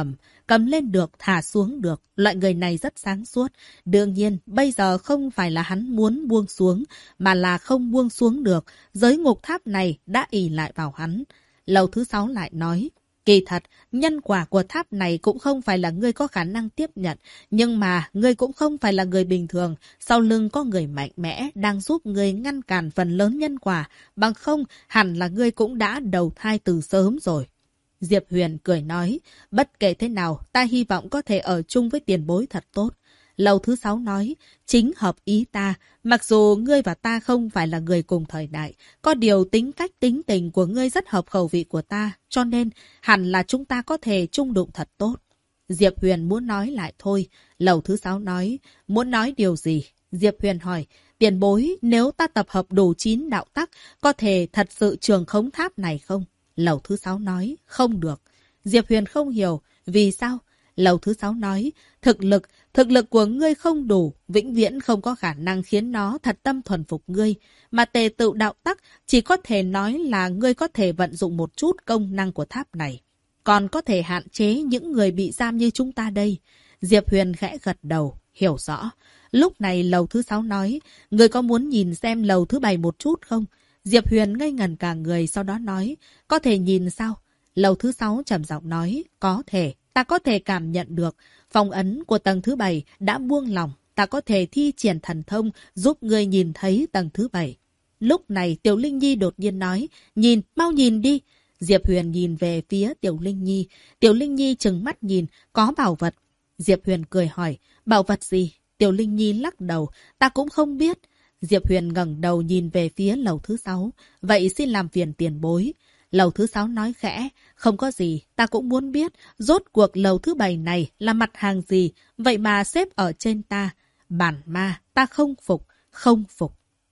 cầm lên được, thả xuống được. Loại người này rất sáng suốt. Đương nhiên, bây giờ không phải là hắn muốn buông xuống, mà là không buông xuống được. Giới ngục tháp này đã ỷ lại vào hắn. Lầu thứ 6 lại nói, kỳ thật, nhân quả của tháp này cũng không phải là ngươi có khả năng tiếp nhận. Nhưng mà, ngươi cũng không phải là người bình thường. Sau lưng có người mạnh mẽ đang giúp ngươi ngăn cản phần lớn nhân quả. Bằng không, hẳn là ngươi cũng đã đầu thai từ sớm rồi. Diệp Huyền cười nói, bất kể thế nào, ta hy vọng có thể ở chung với tiền bối thật tốt. Lầu thứ 6 nói, chính hợp ý ta, mặc dù ngươi và ta không phải là người cùng thời đại, có điều tính cách tính tình của ngươi rất hợp khẩu vị của ta, cho nên hẳn là chúng ta có thể chung đụng thật tốt. Diệp Huyền muốn nói lại thôi. Lầu thứ 6 nói, muốn nói điều gì? Diệp Huyền hỏi, tiền bối, nếu ta tập hợp đủ 9 đạo tắc, có thể thật sự trường khống tháp này không? Lầu thứ 6 nói, không được. Diệp Huyền không hiểu, vì sao? Lầu thứ 6 nói, thực lực của ngươi không đủ, vĩnh viễn không có khả năng khiến nó thật tâm thuần phục ngươi. Mà tề tự đạo tắc chỉ có thể nói là ngươi có thể vận dụng một chút công năng của tháp này. Còn có thể hạn chế những người bị giam như chúng ta đây. Diệp Huyền khẽ gật đầu, hiểu rõ. Lúc này lầu thứ 6 nói, ngươi có muốn nhìn xem lầu thứ 7 một chút không? Diệp Huyền ngây ngẩn cả người, sau đó nói, có thể nhìn sao? Lầu thứ 6 trầm giọng nói, có thể, ta có thể cảm nhận được. Phong ấn của tầng thứ 7 đã buông lỏng, ta có thể thi triển thần thông giúp ngươi nhìn thấy tầng thứ 7. Lúc này Tiểu Linh Nhi đột nhiên nói, nhìn, mau nhìn đi. Diệp Huyền nhìn về phía Tiểu Linh Nhi. Tiểu Linh Nhi trừng mắt nhìn, có bảo vật. Diệp Huyền cười hỏi, bảo vật gì? Tiểu Linh Nhi lắc đầu, ta cũng không biết. Diệp Huyền ngẩng đầu nhìn về phía lầu thứ 6. Vậy xin làm phiền tiền bối. Lầu thứ 6 nói khẽ, không có gì, ta cũng muốn biết, rốt cuộc lầu thứ 7 này là mặt hàng gì, vậy mà xếp ở trên ta. Bản ma, ta không phục, không phục.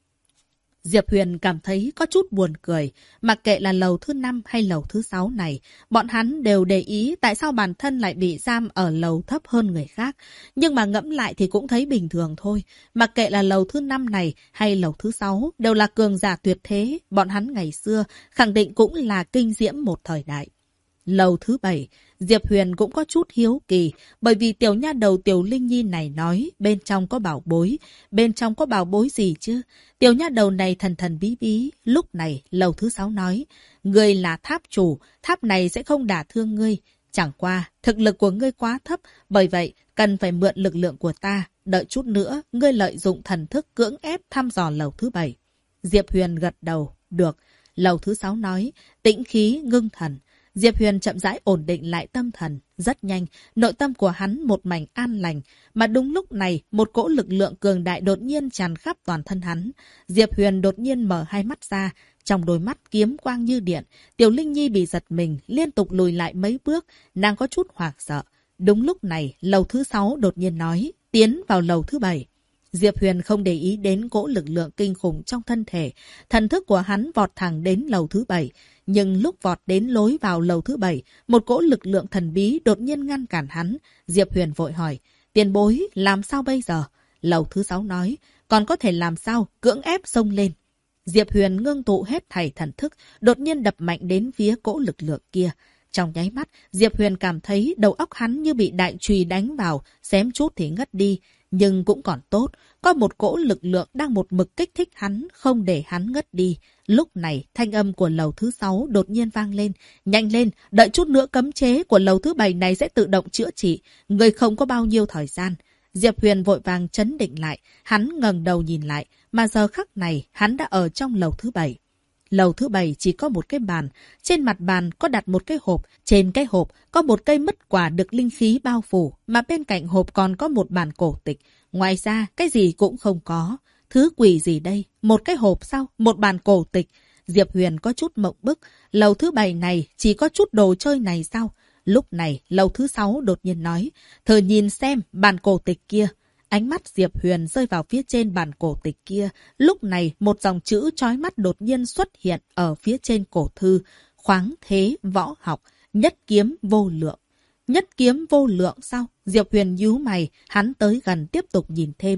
Diệp Huyền cảm thấy có chút buồn cười, mặc kệ là lầu thứ 5 hay lầu thứ 6 này, bọn hắn đều để ý tại sao bản thân lại bị giam ở lầu thấp hơn người khác. Nhưng mà ngẫm lại thì cũng thấy bình thường thôi, mặc kệ là lầu thứ 5 này hay lầu thứ 6, đều là cường giả tuyệt thế, bọn hắn ngày xưa khẳng định cũng là kinh diễm một thời đại. Lầu thứ 7, Diệp Huyền cũng có chút hiếu kỳ, bởi vì tiểu nha đầu Tiểu Linh Nhi này nói bên trong có bảo bối. Bên trong có bảo bối gì chứ? Tiểu nha đầu này thần thần bí bí. Lúc này, lầu thứ 6 nói, ngươi là tháp chủ, tháp này sẽ không đả thương ngươi. Chẳng qua, thực lực của ngươi quá thấp, bởi vậy cần phải mượn lực lượng của ta. Đợi chút nữa, ngươi lợi dụng thần thức cưỡng ép thăm dò lầu thứ 7. Diệp Huyền gật đầu, được. Lầu thứ 6 nói, tĩnh khí ngưng thần. Diệp Huyền chậm rãi ổn định lại tâm thần. Rất nhanh, nội tâm của hắn một mảnh an lành. Mà đúng lúc này, một cỗ lực lượng cường đại đột nhiên tràn khắp toàn thân hắn. Diệp Huyền đột nhiên mở hai mắt ra. Trong đôi mắt kiếm quang như điện. Tiểu Linh Nhi bị giật mình, liên tục lùi lại mấy bước. Nàng có chút hoảng sợ. Đúng lúc này, lầu thứ 6 đột nhiên nói, tiến vào lầu thứ 7. Diệp Huyền không để ý đến cỗ lực lượng kinh khủng trong thân thể. Thần thức của hắn vọt thẳng đến lầu thứ 7. Nhưng lúc vọt đến lối vào lầu thứ 7, một cỗ lực lượng thần bí đột nhiên ngăn cản hắn. Diệp Huyền vội hỏi, tiền bối, làm sao bây giờ? Lầu thứ 6 nói, còn có thể làm sao, cưỡng ép xông lên. Diệp Huyền ngưng tụ hết thảy thần thức, đột nhiên đập mạnh đến phía cỗ lực lượng kia. Trong nháy mắt, Diệp Huyền cảm thấy đầu óc hắn như bị đại chùy đánh vào, xém chút thì ngất đi. Nhưng cũng còn tốt, có một cỗ lực lượng đang một mực kích thích hắn, không để hắn ngất đi. Lúc này, thanh âm của lầu thứ 6 đột nhiên vang lên. Nhanh lên, đợi chút nữa cấm chế của lầu thứ 7 này sẽ tự động chữa trị. Người không có bao nhiêu thời gian. Diệp Huyền vội vàng trấn định lại. Hắn ngẩng đầu nhìn lại, mà giờ khắc này, hắn đã ở trong lầu thứ 7. Lầu thứ 7 chỉ có một cái bàn. Trên mặt bàn có đặt một cái hộp. Trên cái hộp có một cây mứt quả được linh khí bao phủ. Mà bên cạnh hộp còn có một bản cổ tịch. Ngoài ra, cái gì cũng không có. Thứ quỷ gì đây? Một cái hộp sao? Một bản cổ tịch. Diệp Huyền có chút mộng bức. Lầu thứ 7 này chỉ có chút đồ chơi này sao? Lúc này, lầu thứ 6 đột nhiên nói. Thử nhìn xem bản cổ tịch kia. Ánh mắt Diệp Huyền rơi vào phía trên bản cổ tịch kia. Lúc này, một dòng chữ chói mắt đột nhiên xuất hiện ở phía trên cổ thư. Khoáng thế võ học, nhất kiếm vô lượng. Nhất kiếm vô lượng sao? Diệp Huyền nhíu mày, hắn tới gần tiếp tục nhìn thêm.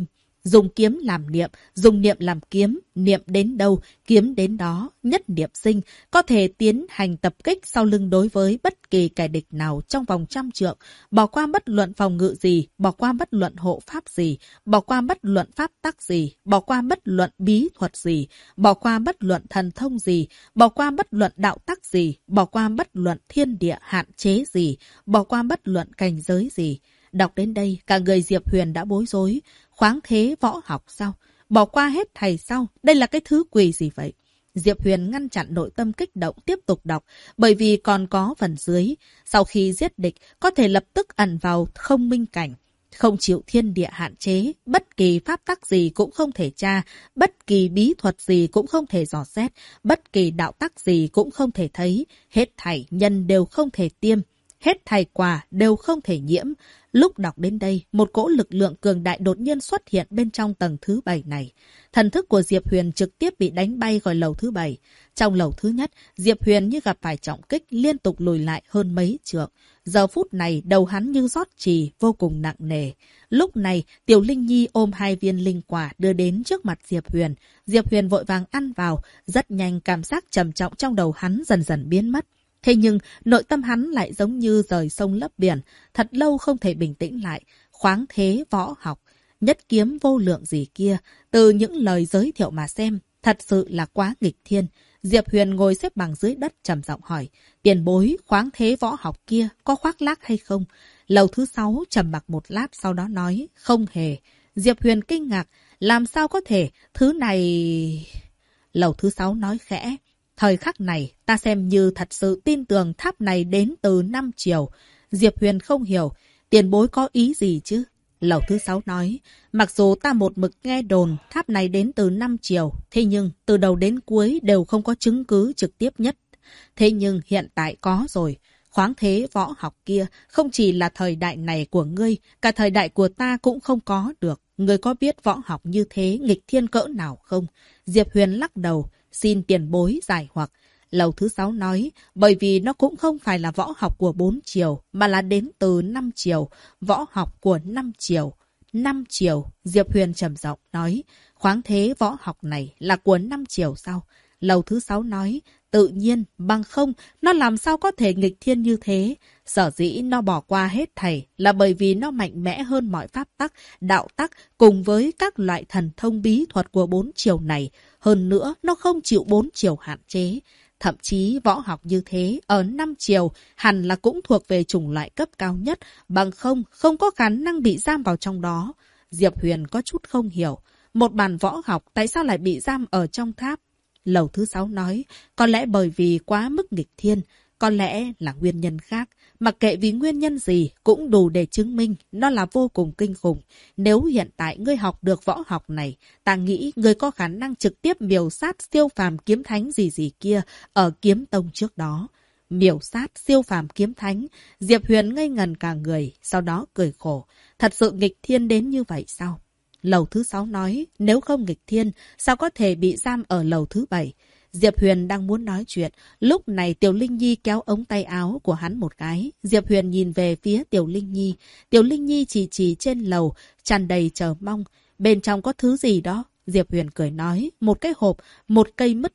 Dùng kiếm làm niệm, dùng niệm làm kiếm, niệm đến đâu, kiếm đến đó, nhất niệm sinh, có thể tiến hành tập kích sau lưng đối với bất kỳ kẻ địch nào trong vòng 100 trượng, bỏ qua bất luận phòng ngự gì, bỏ qua bất luận hộ pháp gì, bỏ qua bất luận pháp tắc gì, bỏ qua bất luận bí thuật gì, bỏ qua bất luận thần thông gì, bỏ qua bất luận đạo tắc gì, bỏ qua bất luận thiên địa hạn chế gì, bỏ qua bất luận cảnh giới gì. Đọc đến đây, cả người Diệp Huyền đã bối rối. Khoáng thế võ học sao? Bỏ qua hết thầy sao? Đây là cái thứ quỷ gì vậy? Diệp Huyền ngăn chặn nội tâm kích động tiếp tục đọc, bởi vì còn có phần dưới. Sau khi giết địch, có thể lập tức ẩn vào không minh cảnh. Không chịu thiên địa hạn chế, bất kỳ pháp tắc gì cũng không thể tra, bất kỳ bí thuật gì cũng không thể dò xét, bất kỳ đạo tắc gì cũng không thể thấy, hết thảy nhân đều không thể tiêm. Hết thảy quả đều không thể nhiễm. Lúc đọc đến đây, một cỗ lực lượng cường đại đột nhiên xuất hiện bên trong tầng thứ 7 này. Thần thức của Diệp Huyền trực tiếp bị đánh bay khỏi lầu thứ 7. Trong lầu thứ nhất, Diệp Huyền như gặp phải trọng kích liên tục lùi lại hơn mấy trượng. Giờ phút này, đầu hắn như rót chì, vô cùng nặng nề. Lúc này, Tiểu Linh Nhi ôm 2 viên linh quả đưa đến trước mặt Diệp Huyền. Diệp Huyền vội vàng ăn vào, rất nhanh cảm giác trầm trọng trong đầu hắn dần dần biến mất. Thế nhưng, nội tâm hắn lại giống như rời sông lấp biển, thật lâu không thể bình tĩnh lại. Khoáng thế võ học, nhất kiếm vô lượng gì kia, từ những lời giới thiệu mà xem, thật sự là quá nghịch thiên. Diệp Huyền ngồi xếp bằng dưới đất trầm giọng hỏi, tiền bối khoáng thế võ học kia có khoác lác hay không? Lầu thứ 6 trầm mặc một lát sau đó nói, không hề. Diệp Huyền kinh ngạc, làm sao có thể, thứ này... Lầu thứ 6 nói khẽ, thời khắc này, ta xem như thật sự tin tưởng tháp này đến từ 5 chiều. Diệp Huyền không hiểu, tiền bối có ý gì chứ? Lầu thứ 6 nói, mặc dù ta một mực nghe đồn tháp này đến từ 5 chiều, thế nhưng từ đầu đến cuối đều không có chứng cứ trực tiếp nhất. Thế nhưng hiện tại có rồi. Khoáng thế võ học kia không chỉ là thời đại này của ngươi, cả thời đại của ta cũng không có được. Ngươi có biết võ học như thế nghịch thiên cỡ nào không? Diệp Huyền lắc đầu, xin tiền bối giải hoặc. Lầu thứ 6 nói, bởi vì nó cũng không phải là võ học của 4 chiều, mà là đến từ 5 chiều, võ học của 5 chiều. 5 chiều, Diệp Huyền trầm giọng nói, khoáng thế võ học này là của 5 chiều sao? Lầu thứ 6 nói, tự nhiên, bằng không, nó làm sao có thể nghịch thiên như thế? Sở dĩ nó bỏ qua hết thảy là bởi vì nó mạnh mẽ hơn mọi pháp tắc, đạo tắc cùng với các loại thần thông bí thuật của 4 chiều này. Hơn nữa, nó không chịu 4 chiều hạn chế. Thậm chí võ học như thế ở 5 chiều hẳn là cũng thuộc về chủng loại cấp cao nhất, bằng không có khả năng bị giam vào trong đó. Diệp Huyền có chút không hiểu, một bàn võ học tại sao lại bị giam ở trong tháp? Lầu thứ 6 nói, có lẽ bởi vì quá mức nghịch thiên, có lẽ là nguyên nhân khác. Mặc kệ vì nguyên nhân gì cũng đủ để chứng minh nó là vô cùng kinh khủng. Nếu hiện tại ngươi học được võ học này, ta nghĩ ngươi có khả năng trực tiếp miểu sát siêu phàm kiếm thánh gì kia ở kiếm tông trước đó. Miểu sát siêu phàm kiếm thánh, Diệp Huyền ngây ngần cả người, sau đó cười khổ. Thật sự nghịch thiên đến như vậy sao? Lầu thứ 6 nói, nếu không nghịch thiên, sao có thể bị giam ở lầu thứ 7? Diệp Huyền đang muốn nói chuyện, lúc này Tiểu Linh Nhi kéo ống tay áo của hắn một cái. Diệp Huyền nhìn về phía Tiểu Linh Nhi. Tiểu Linh Nhi chỉ trên lầu, tràn đầy chờ mong. Bên trong có thứ gì đó? Diệp Huyền cười nói, một cái hộp, một cây mứt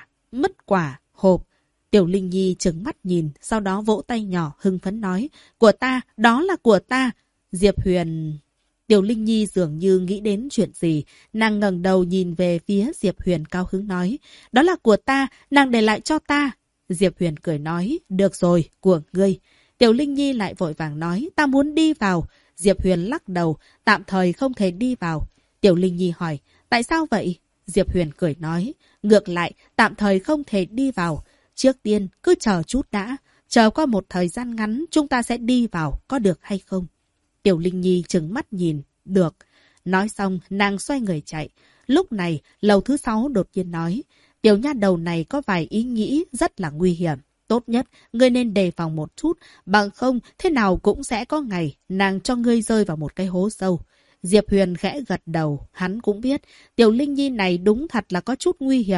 quả, hộp. Tiểu Linh Nhi trừng mắt nhìn, sau đó vỗ tay nhỏ hưng phấn nói, của ta, đó là của ta. Diệp Huyền... Tiểu Linh Nhi dường như nghĩ đến chuyện gì, nàng ngẩng đầu nhìn về phía Diệp Huyền cao hứng nói, đó là của ta, nàng để lại cho ta. Diệp Huyền cười nói, được rồi, của ngươi. Tiểu Linh Nhi lại vội vàng nói, ta muốn đi vào. Diệp Huyền lắc đầu, tạm thời không thể đi vào. Tiểu Linh Nhi hỏi, tại sao vậy? Diệp Huyền cười nói, ngược lại, tạm thời không thể đi vào. Trước tiên, cứ chờ chút đã, chờ qua một thời gian ngắn chúng ta sẽ đi vào, có được hay không? Tiểu Linh Nhi trừng mắt nhìn, được. Nói xong, nàng xoay người chạy. Lúc này, lầu thứ 6 đột nhiên nói, tiểu nha đầu này có vài ý nghĩ rất là nguy hiểm. Tốt nhất, ngươi nên đề phòng một chút, bằng không, thế nào cũng sẽ có ngày, nàng cho ngươi rơi vào một cái hố sâu. Diệp Huyền khẽ gật đầu, hắn cũng biết, Tiểu Linh Nhi này đúng thật là có chút nguy hiểm.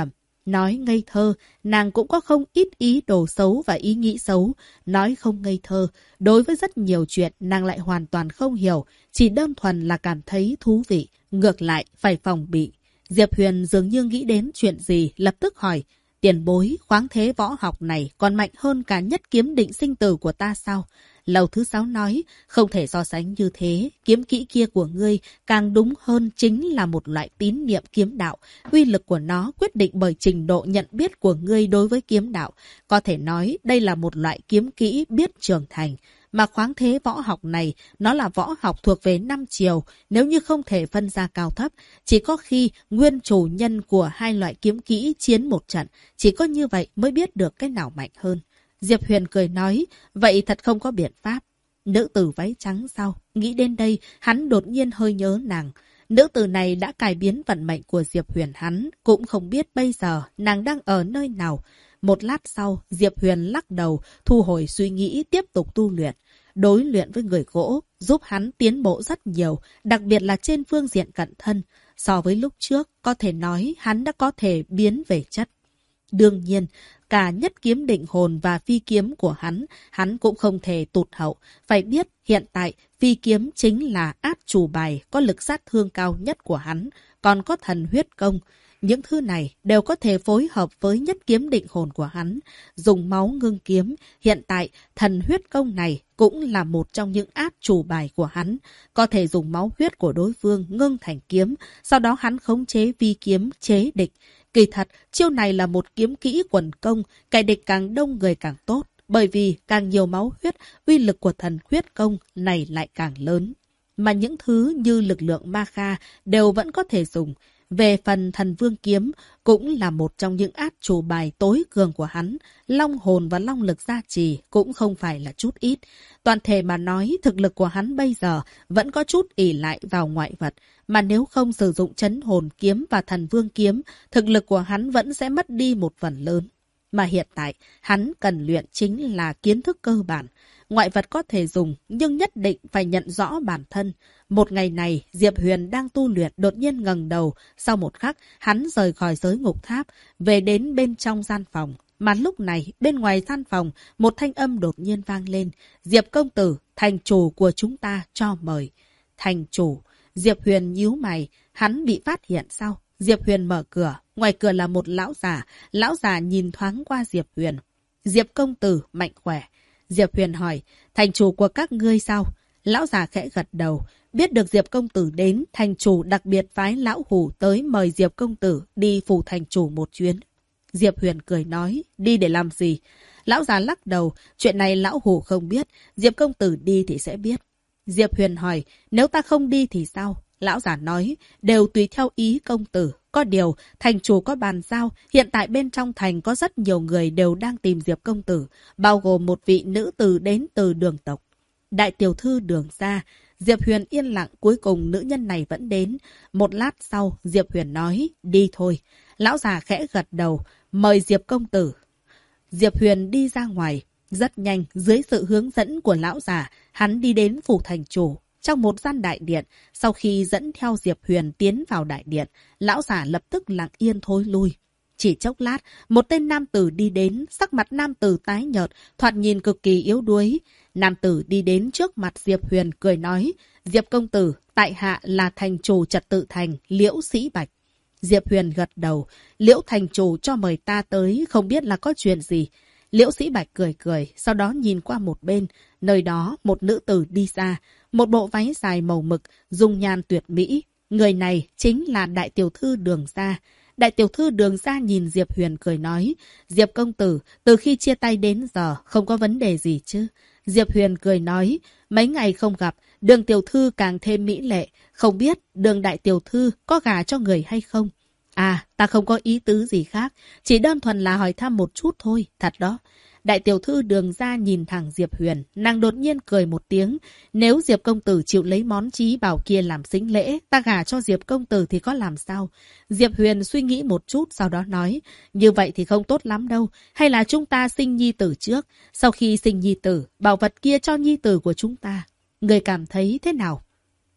Nói ngây thơ, nàng cũng có không ít ý đồ xấu và ý nghĩ xấu. Nói không ngây thơ, đối với rất nhiều chuyện nàng lại hoàn toàn không hiểu, chỉ đơn thuần là cảm thấy thú vị, ngược lại phải phòng bị. Diệp Huyền dường như nghĩ đến chuyện gì, lập tức hỏi, tiền bối, khoáng thế võ học này còn mạnh hơn cả nhất kiếm định sinh tử của ta sao? Lầu thứ 6 nói, không thể so sánh như thế, kiếm kỹ kia của ngươi càng đúng hơn chính là một loại tín niệm kiếm đạo. Uy lực của nó quyết định bởi trình độ nhận biết của ngươi đối với kiếm đạo. Có thể nói đây là một loại kiếm kỹ biết trưởng thành. Mà khoáng thế võ học này, nó là võ học thuộc về 5 chiều, nếu như không thể phân ra cao thấp. Chỉ có khi nguyên chủ nhân của hai loại kiếm kỹ chiến một trận, chỉ có như vậy mới biết được cái nào mạnh hơn. Diệp Huyền cười nói, vậy thật không có biện pháp. Nữ tử váy trắng sao? Nghĩ đến đây, hắn đột nhiên hơi nhớ nàng. Nữ tử này đã cải biến vận mệnh của Diệp Huyền hắn, cũng không biết bây giờ nàng đang ở nơi nào. Một lát sau, Diệp Huyền lắc đầu, thu hồi suy nghĩ tiếp tục tu luyện. Đối luyện với người gỗ, giúp hắn tiến bộ rất nhiều, đặc biệt là trên phương diện cận thân. So với lúc trước, có thể nói hắn đã có thể biến về chất. Đương nhiên, cả nhất kiếm định hồn và phi kiếm của hắn cũng không thể tụt hậu. Phải biết, hiện tại, phi kiếm chính là át chủ bài có lực sát thương cao nhất của hắn, còn có thần huyết công. Những thứ này đều có thể phối hợp với nhất kiếm định hồn của hắn, dùng máu ngưng kiếm. Hiện tại, thần huyết công này cũng là một trong những át chủ bài của hắn. Có thể dùng máu huyết của đối phương ngưng thành kiếm, sau đó hắn khống chế phi kiếm chế địch. Kỳ thật, chiêu này là một kiếm kỹ quần công, kẻ địch càng đông người càng tốt. Bởi vì càng nhiều máu huyết, uy lực của thần huyết công này lại càng lớn. Mà những thứ như lực lượng ma kha đều vẫn có thể dùng. Về phần thần vương kiếm, cũng là một trong những át chủ bài tối cường của hắn. Long hồn và long lực gia trì cũng không phải là chút ít. Toàn thể mà nói, thực lực của hắn bây giờ vẫn có chút ỷ lại vào ngoại vật. Mà nếu không sử dụng trấn hồn kiếm và thần vương kiếm, thực lực của hắn vẫn sẽ mất đi một phần lớn. Mà hiện tại, hắn cần luyện chính là kiến thức cơ bản. Ngoại vật có thể dùng, nhưng nhất định phải nhận rõ bản thân. Một ngày này, Diệp Huyền đang tu luyện đột nhiên ngẩng đầu. Sau một khắc, hắn rời khỏi giới ngục tháp, về đến bên trong gian phòng. Mà lúc này, bên ngoài gian phòng, một thanh âm đột nhiên vang lên. Diệp công tử, thành chủ của chúng ta cho mời. Thành chủ. Diệp Huyền nhíu mày, hắn bị phát hiện sao? Diệp Huyền mở cửa, ngoài cửa là một lão già nhìn thoáng qua Diệp Huyền. Diệp công tử, mạnh khỏe. Diệp Huyền hỏi, thành chủ của các ngươi sao? Lão già khẽ gật đầu, biết được Diệp công tử đến, thành chủ đặc biệt phái lão hủ tới mời Diệp công tử đi phủ thành chủ một chuyến. Diệp Huyền cười nói, đi để làm gì? Lão già lắc đầu, chuyện này lão hủ không biết, Diệp công tử đi thì sẽ biết. Diệp Huyền hỏi, nếu ta không đi thì sao? Lão già nói, đều tùy theo ý công tử. Có điều, thành chủ có bàn giao, hiện tại bên trong thành có rất nhiều người đều đang tìm Diệp công tử, bao gồm một vị nữ tử đến từ Đường tộc. Đại tiểu thư Đường gia. Diệp Huyền yên lặng, cuối cùng nữ nhân này vẫn đến. Một lát sau, Diệp Huyền nói, đi thôi. Lão già khẽ gật đầu, mời Diệp công tử. Diệp Huyền đi ra ngoài. Rất nhanh, dưới sự hướng dẫn của lão già, hắn đi đến phủ thành chủ. Trong một gian đại điện, sau khi dẫn theo Diệp Huyền tiến vào đại điện, lão già lập tức lặng yên thối lui. Chỉ chốc lát, một tên nam tử đi đến, sắc mặt nam tử tái nhợt, thoạt nhìn cực kỳ yếu đuối. Nam tử đi đến trước mặt Diệp Huyền cười nói, Diệp công tử, tại hạ là thành chủ trật tự thành, Liễu Sĩ Bạch. Diệp Huyền gật đầu, Liễu thành chủ cho mời ta tới, không biết là có chuyện gì. Liễu Sĩ Bạch cười cười, sau đó nhìn qua một bên, nơi đó một nữ tử đi ra, một bộ váy dài màu mực, dung nhan tuyệt mỹ. Người này chính là đại tiểu thư Đường gia. Đại tiểu thư Đường gia nhìn Diệp Huyền cười nói, Diệp công tử, từ khi chia tay đến giờ, không có vấn đề gì chứ? Diệp Huyền cười nói, mấy ngày không gặp, Đường tiểu thư càng thêm mỹ lệ, không biết Đường đại tiểu thư có gả cho người hay không? À, ta không có ý tứ gì khác, chỉ đơn thuần là hỏi thăm một chút thôi, thật đó. Đại tiểu thư Đường gia nhìn thẳng Diệp Huyền, nàng đột nhiên cười một tiếng. Nếu Diệp công tử chịu lấy món trí bảo kia làm sính lễ, ta gả cho Diệp công tử thì có làm sao? Diệp Huyền suy nghĩ một chút, sau đó nói, như vậy thì không tốt lắm đâu. Hay là chúng ta sinh nhi tử trước, sau khi sinh nhi tử, bảo vật kia cho nhi tử của chúng ta. Người cảm thấy thế nào?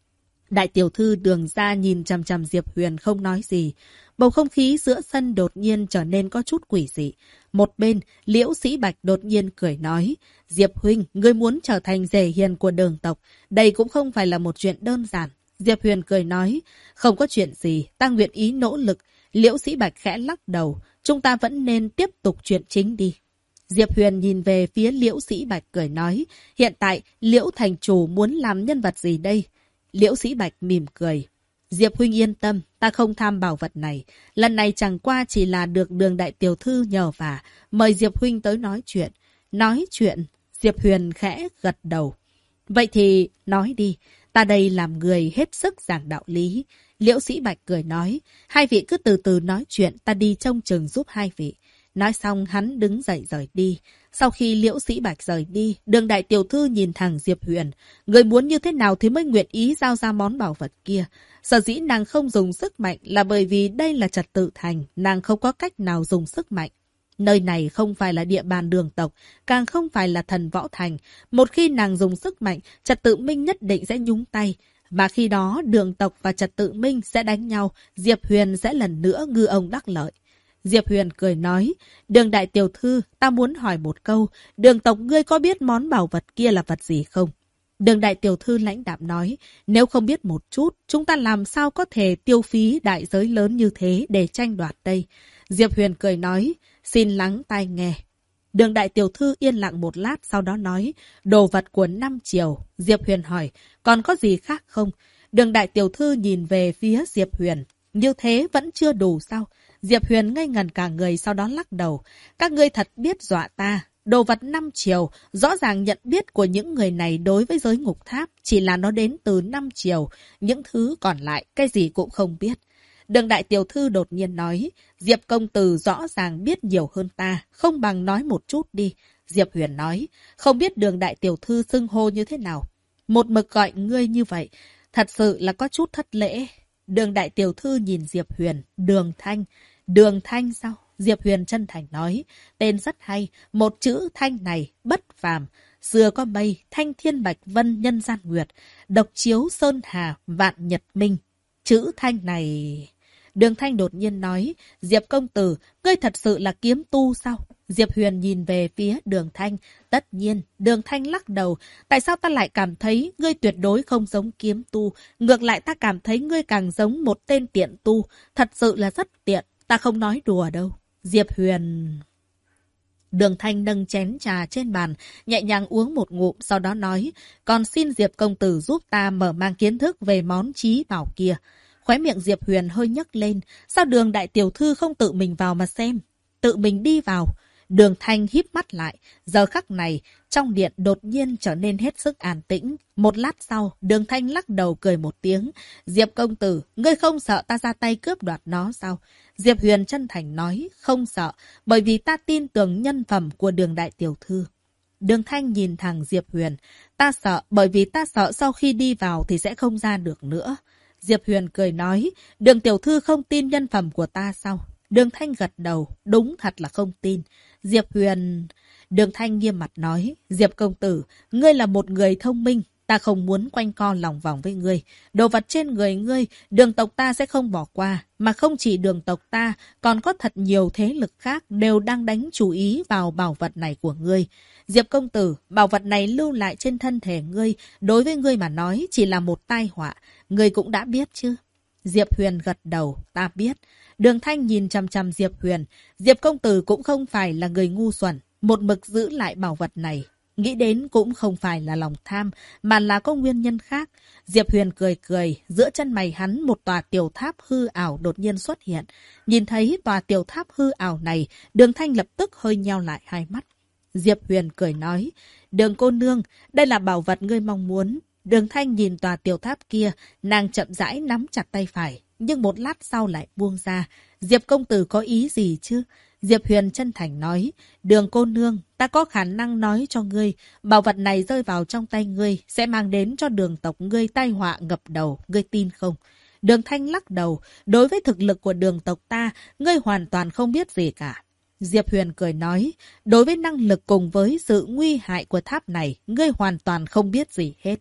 Đại tiểu thư Đường ra nhìn chằm chằm Diệp Huyền không nói gì. Bầu không khí giữa sân đột nhiên trở nên có chút quỷ dị. Một bên, Liễu Sĩ Bạch đột nhiên cười nói, Diệp huynh, ngươi muốn trở thành rể hiền của Đường tộc. Đây cũng không phải là một chuyện đơn giản. Diệp Huyền cười nói, không có chuyện gì, ta nguyện ý nỗ lực. Liễu Sĩ Bạch khẽ lắc đầu, chúng ta vẫn nên tiếp tục chuyện chính đi. Diệp Huyền nhìn về phía Liễu Sĩ Bạch cười nói, hiện tại Liễu thành chủ muốn làm nhân vật gì đây? Liễu Sĩ Bạch mỉm cười. Diệp huynh yên tâm, ta không tham bảo vật này. Lần này chẳng qua chỉ là được Đường đại tiểu thư nhờ vả, mời Diệp huynh tới nói chuyện. Nói chuyện, Diệp Huyền khẽ gật đầu. Vậy thì, nói đi, ta đây làm người hết sức giảng đạo lý. Liễu Sĩ Bạch cười nói, hai vị cứ từ từ nói chuyện, ta đi trông chừng giúp hai vị. Nói xong hắn đứng dậy rời đi. Sau khi Liễu Sĩ Bạch rời đi, Đường đại tiểu thư nhìn thẳng Diệp Huyền. Người muốn như thế nào thì mới nguyện ý giao ra món bảo vật kia. Sở dĩ nàng không dùng sức mạnh là bởi vì đây là trật tự thành, nàng không có cách nào dùng sức mạnh. Nơi này không phải là địa bàn Đường tộc, càng không phải là thần võ thành. Một khi nàng dùng sức mạnh, trật tự minh nhất định sẽ nhúng tay. Và khi đó Đường tộc và trật tự minh sẽ đánh nhau, Diệp Huyền sẽ lần nữa ngư ông đắc lợi. Diệp Huyền cười nói, Đường đại tiểu thư, ta muốn hỏi một câu, Đường tộc ngươi có biết món bảo vật kia là vật gì không? Đường đại tiểu thư lãnh đạm nói, nếu không biết một chút, chúng ta làm sao có thể tiêu phí đại giới lớn như thế để tranh đoạt đây? Diệp Huyền cười nói, xin lắng tai nghe. Đường đại tiểu thư yên lặng một lát sau đó nói, đồ vật của 5 triều. Diệp Huyền hỏi, còn có gì khác không? Đường đại tiểu thư nhìn về phía Diệp Huyền, như thế vẫn chưa đủ sao? Diệp Huyền ngây ngẩn cả người sau đó lắc đầu. Các ngươi thật biết dọa ta. Đồ vật 5 triều, rõ ràng nhận biết của những người này đối với giới ngục tháp chỉ là nó đến từ 5 triều. Những thứ còn lại, cái gì cũng không biết. Đường đại tiểu thư đột nhiên nói, Diệp công tử rõ ràng biết nhiều hơn ta, không bằng nói một chút đi. Diệp Huyền nói, không biết đường đại tiểu thư xưng hô như thế nào. Một mực gọi ngươi như vậy, thật sự là có chút thất lễ. Đường đại tiểu thư nhìn Diệp Huyền, Đường Thanh. Đường Thanh sao? Diệp Huyền chân thành nói, tên rất hay, một chữ Thanh này, bất phàm. Xưa có mây, thanh thiên bạch vân nhân gian nguyệt, độc chiếu sơn hà, vạn nhật minh. Chữ Thanh này... Đường Thanh đột nhiên nói, Diệp công tử, ngươi thật sự là kiếm tu sao? Diệp Huyền nhìn về phía Đường Thanh. Tất nhiên, Đường Thanh lắc đầu. Tại sao ta lại cảm thấy ngươi tuyệt đối không giống kiếm tu? Ngược lại ta cảm thấy ngươi càng giống một tên tiện tu. Thật sự là rất tiện. Ta không nói đùa đâu. Diệp Huyền... Đường Thanh nâng chén trà trên bàn, nhẹ nhàng uống một ngụm, sau đó nói, còn xin Diệp công tử giúp ta mở mang kiến thức về món trí bảo kia. Khóe miệng Diệp Huyền hơi nhấc lên, sao Đường đại tiểu thư không tự mình vào mà xem? Tự mình đi vào. Đường Thanh híp mắt lại, giờ khắc này, trong điện đột nhiên trở nên hết sức an tĩnh. Một lát sau, Đường Thanh lắc đầu cười một tiếng. Diệp công tử, ngươi không sợ ta ra tay cướp đoạt nó sao? Diệp Huyền chân thành nói, không sợ, bởi vì ta tin tưởng nhân phẩm của Đường đại tiểu thư. Đường Thanh nhìn thẳng Diệp Huyền, ta sợ, bởi vì ta sợ sau khi đi vào thì sẽ không ra được nữa. Diệp Huyền cười nói, Đường tiểu thư không tin nhân phẩm của ta sao? Đường Thanh gật đầu, đúng thật là không tin. Diệp Huyền... Đường Thanh nghiêm mặt nói, Diệp công tử, ngươi là một người thông minh, ta không muốn quanh co lòng vòng với ngươi. Đồ vật trên người ngươi, Đường tộc ta sẽ không bỏ qua, mà không chỉ Đường tộc ta, còn có thật nhiều thế lực khác đều đang đánh chú ý vào bảo vật này của ngươi. Diệp công tử, bảo vật này lưu lại trên thân thể ngươi, đối với ngươi mà nói chỉ là một tai họa, ngươi cũng đã biết chứ? Diệp Huyền gật đầu, ta biết. Đường Thanh nhìn chằm chằm Diệp Huyền. Diệp công tử cũng không phải là người ngu xuẩn, một mực giữ lại bảo vật này. Nghĩ đến cũng không phải là lòng tham, mà là có nguyên nhân khác. Diệp Huyền cười cười, giữa chân mày hắn một tòa tiểu tháp hư ảo đột nhiên xuất hiện. Nhìn thấy tòa tiểu tháp hư ảo này, Đường Thanh lập tức hơi nheo lại hai mắt. Diệp Huyền cười nói, Đường cô nương, đây là bảo vật ngươi mong muốn. Đường Thanh nhìn tòa tiểu tháp kia, nàng chậm rãi nắm chặt tay phải, nhưng một lát sau lại buông ra. Diệp công tử có ý gì chứ? Diệp Huyền chân thành nói, Đường cô nương, ta có khả năng nói cho ngươi, bảo vật này rơi vào trong tay ngươi, sẽ mang đến cho Đường tộc ngươi tai họa ngập đầu, ngươi tin không? Đường Thanh lắc đầu, đối với thực lực của Đường tộc ta, ngươi hoàn toàn không biết gì cả. Diệp Huyền cười nói, đối với năng lực cùng với sự nguy hại của tháp này, ngươi hoàn toàn không biết gì hết.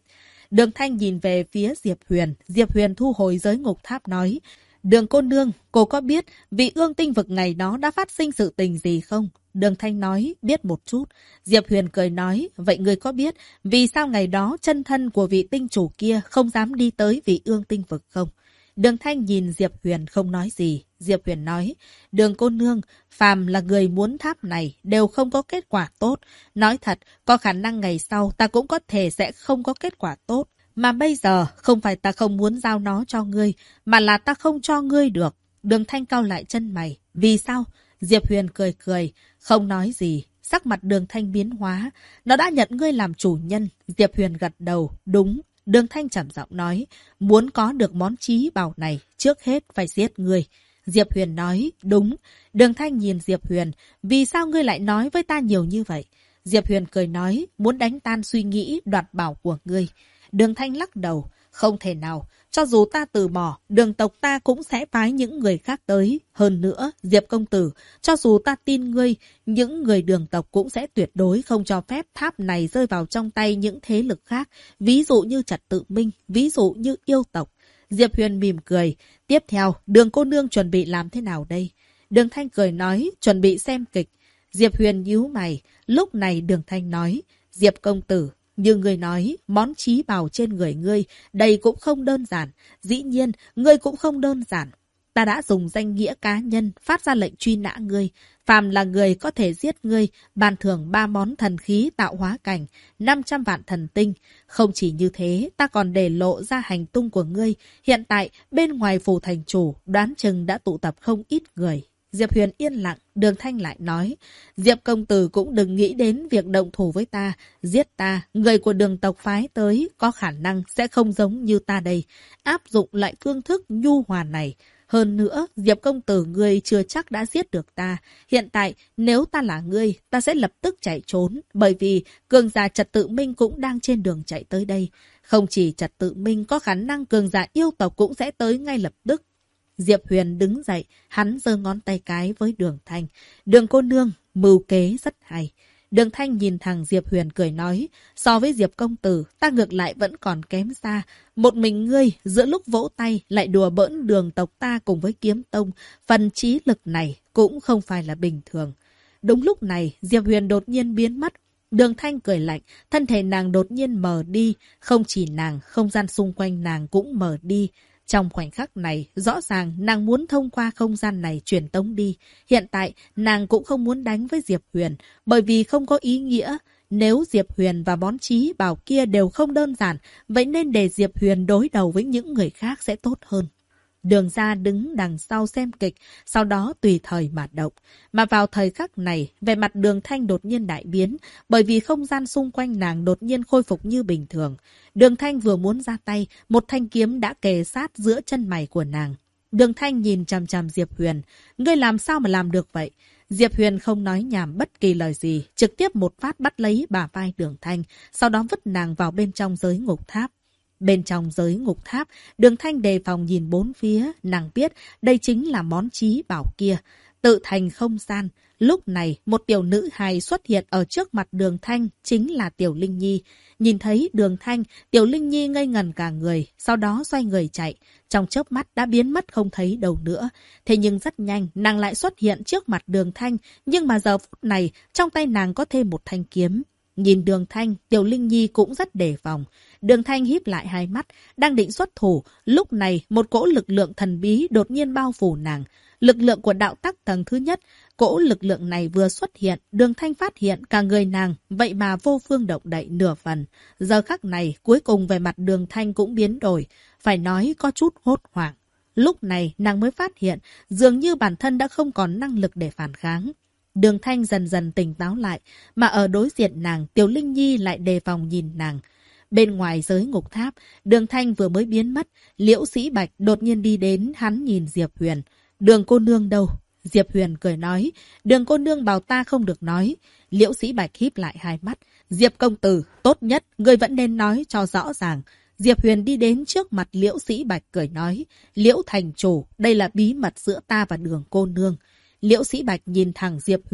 Đường Thanh nhìn về phía Diệp Huyền. Diệp Huyền thu hồi giới ngục tháp nói, Đường cô nương, cô có biết vị ương tinh vực ngày đó đã phát sinh sự tình gì không? Đường Thanh nói, biết một chút. Diệp Huyền cười nói, vậy người có biết vì sao ngày đó chân thân của vị tinh chủ kia không dám đi tới vị ương tinh vực không? Đường Thanh nhìn Diệp Huyền không nói gì. Diệp Huyền nói, Đường cô nương, phàm là người muốn tháp này đều không có kết quả tốt. Nói thật, có khả năng ngày sau ta cũng có thể sẽ không có kết quả tốt. Mà bây giờ, không phải ta không muốn giao nó cho ngươi, mà là ta không cho ngươi được. Đường Thanh cau lại chân mày. Vì sao? Diệp Huyền cười cười, không nói gì. Sắc mặt Đường Thanh biến hóa. Nó đã nhận ngươi làm chủ nhân. Diệp Huyền gật đầu. Đúng. Đường Thanh trầm giọng nói. Muốn có được món chí bảo này, trước hết phải giết ngươi. Diệp Huyền nói. Đúng. Đường Thanh nhìn Diệp Huyền. Vì sao ngươi lại nói với ta nhiều như vậy? Diệp Huyền cười nói. Muốn đánh tan suy nghĩ đoạt bảo của ngươi. Đường Thanh lắc đầu. Không thể nào. Cho dù ta từ bỏ, đường tộc ta cũng sẽ phái những người khác tới. Hơn nữa, Diệp công tử, cho dù ta tin ngươi, những người đường tộc cũng sẽ tuyệt đối không cho phép tháp này rơi vào trong tay những thế lực khác. Ví dụ như Trật Tự Minh, ví dụ như yêu tộc. Diệp Huyền mỉm cười. Tiếp theo, Đường cô nương chuẩn bị làm thế nào đây? Đường Thanh cười nói, chuẩn bị xem kịch. Diệp Huyền nhíu mày. Lúc này Đường Thanh nói, Diệp công tử, như ngươi nói, món chí bảo trên người ngươi, đây cũng không đơn giản. Dĩ nhiên, ngươi cũng không đơn giản. Ta đã dùng danh nghĩa cá nhân phát ra lệnh truy nã ngươi. Phàm là người có thể giết ngươi, ban thưởng 3 món thần khí tạo hóa cảnh, 500 vạn thần tinh. Không chỉ như thế, ta còn để lộ ra hành tung của ngươi. Hiện tại, bên ngoài phủ thành chủ, đoán chừng đã tụ tập không ít người. Diệp Huyền yên lặng, Đường Thanh lại nói, Diệp công tử cũng đừng nghĩ đến việc động thủ với ta, giết ta, người của đường tộc phái tới, có khả năng sẽ không giống như ta đây, áp dụng lại phương thức nhu hòa này. Hơn nữa, Diệp công tử ngươi chưa chắc đã giết được ta. Hiện tại, nếu ta là ngươi, ta sẽ lập tức chạy trốn, bởi vì cường giả Trật Tự Minh cũng đang trên đường chạy tới đây. Không chỉ Trật Tự Minh, có khả năng cường giả yêu tộc cũng sẽ tới ngay lập tức. Diệp Huyền đứng dậy, hắn giơ ngón tay cái với Đường Thanh. Đường cô nương, mưu kế rất hay. Đường Thanh nhìn thằng Diệp Huyền cười nói, so với Diệp công tử, ta ngược lại vẫn còn kém xa. Một mình ngươi, giữa lúc vỗ tay, lại đùa bỡn đường tộc ta cùng với kiếm tông. Phần trí lực này cũng không phải là bình thường. Đúng lúc này, Diệp Huyền đột nhiên biến mất. Đường Thanh cười lạnh, thân thể nàng đột nhiên mờ đi. Không chỉ nàng, không gian xung quanh nàng cũng mờ đi. Trong khoảnh khắc này, rõ ràng nàng muốn thông qua không gian này truyền tống đi. Hiện tại, nàng cũng không muốn đánh với Diệp Huyền, bởi vì không có ý nghĩa. Nếu Diệp Huyền và bón chí bảo kia đều không đơn giản, vậy nên để Diệp Huyền đối đầu với những người khác sẽ tốt hơn. Đường ra đứng đằng sau xem kịch, sau đó tùy thời mà động. Mà vào thời khắc này, vẻ mặt Đường Thanh đột nhiên đại biến, bởi vì không gian xung quanh nàng đột nhiên khôi phục như bình thường. Đường Thanh vừa muốn ra tay, một thanh kiếm đã kề sát giữa chân mày của nàng. Đường Thanh nhìn chằm chằm Diệp Huyền. Ngươi làm sao mà làm được vậy? Diệp Huyền không nói nhảm bất kỳ lời gì, trực tiếp một phát bắt lấy bả vai Đường Thanh, sau đó vứt nàng vào bên trong giới ngục tháp. Bên trong giới ngục tháp, Đường Thanh đề phòng nhìn bốn phía, nàng biết đây chính là món chí bảo kia. Tự thành không gian. Lúc này, một tiểu nữ hài xuất hiện ở trước mặt Đường Thanh, chính là Tiểu Linh Nhi. Nhìn thấy Đường Thanh, Tiểu Linh Nhi ngây ngẩn cả người, sau đó xoay người chạy. Trong chớp mắt đã biến mất không thấy đâu nữa. Thế nhưng rất nhanh, nàng lại xuất hiện trước mặt Đường Thanh, nhưng mà giờ phút này, trong tay nàng có thêm một thanh kiếm. Nhìn Đường Thanh, Tiểu Linh Nhi cũng rất đề phòng. Đường Thanh híp lại hai mắt, đang định xuất thủ. Lúc này, một cỗ lực lượng thần bí đột nhiên bao phủ nàng. Lực lượng của đạo tắc tầng thứ nhất. Cỗ lực lượng này vừa xuất hiện, Đường Thanh phát hiện cả người nàng, vậy mà vô phương động đậy nửa phần. Giờ khắc này, cuối cùng về mặt Đường Thanh cũng biến đổi. Phải nói có chút hốt hoảng. Lúc này, nàng mới phát hiện, dường như bản thân đã không còn năng lực để phản kháng. Đường Thanh dần dần tỉnh táo lại, mà ở đối diện nàng, Tiểu Linh Nhi lại đề phòng nhìn nàng. Bên ngoài giới ngục tháp, Đường Thanh vừa mới biến mất, Liễu Sĩ Bạch đột nhiên đi đến, hắn nhìn Diệp Huyền. Đường cô nương đâu? Diệp Huyền cười nói, Đường cô nương bảo ta không được nói. Liễu Sĩ Bạch híp lại hai mắt. Diệp công tử, tốt nhất, ngươi vẫn nên nói cho rõ ràng. Diệp Huyền đi đến trước mặt Liễu Sĩ Bạch cười nói, Liễu thành chủ, đây là bí mật giữa ta và Đường cô nương. Liễu Sĩ Bạch nhìn thẳng Diệp Huyền.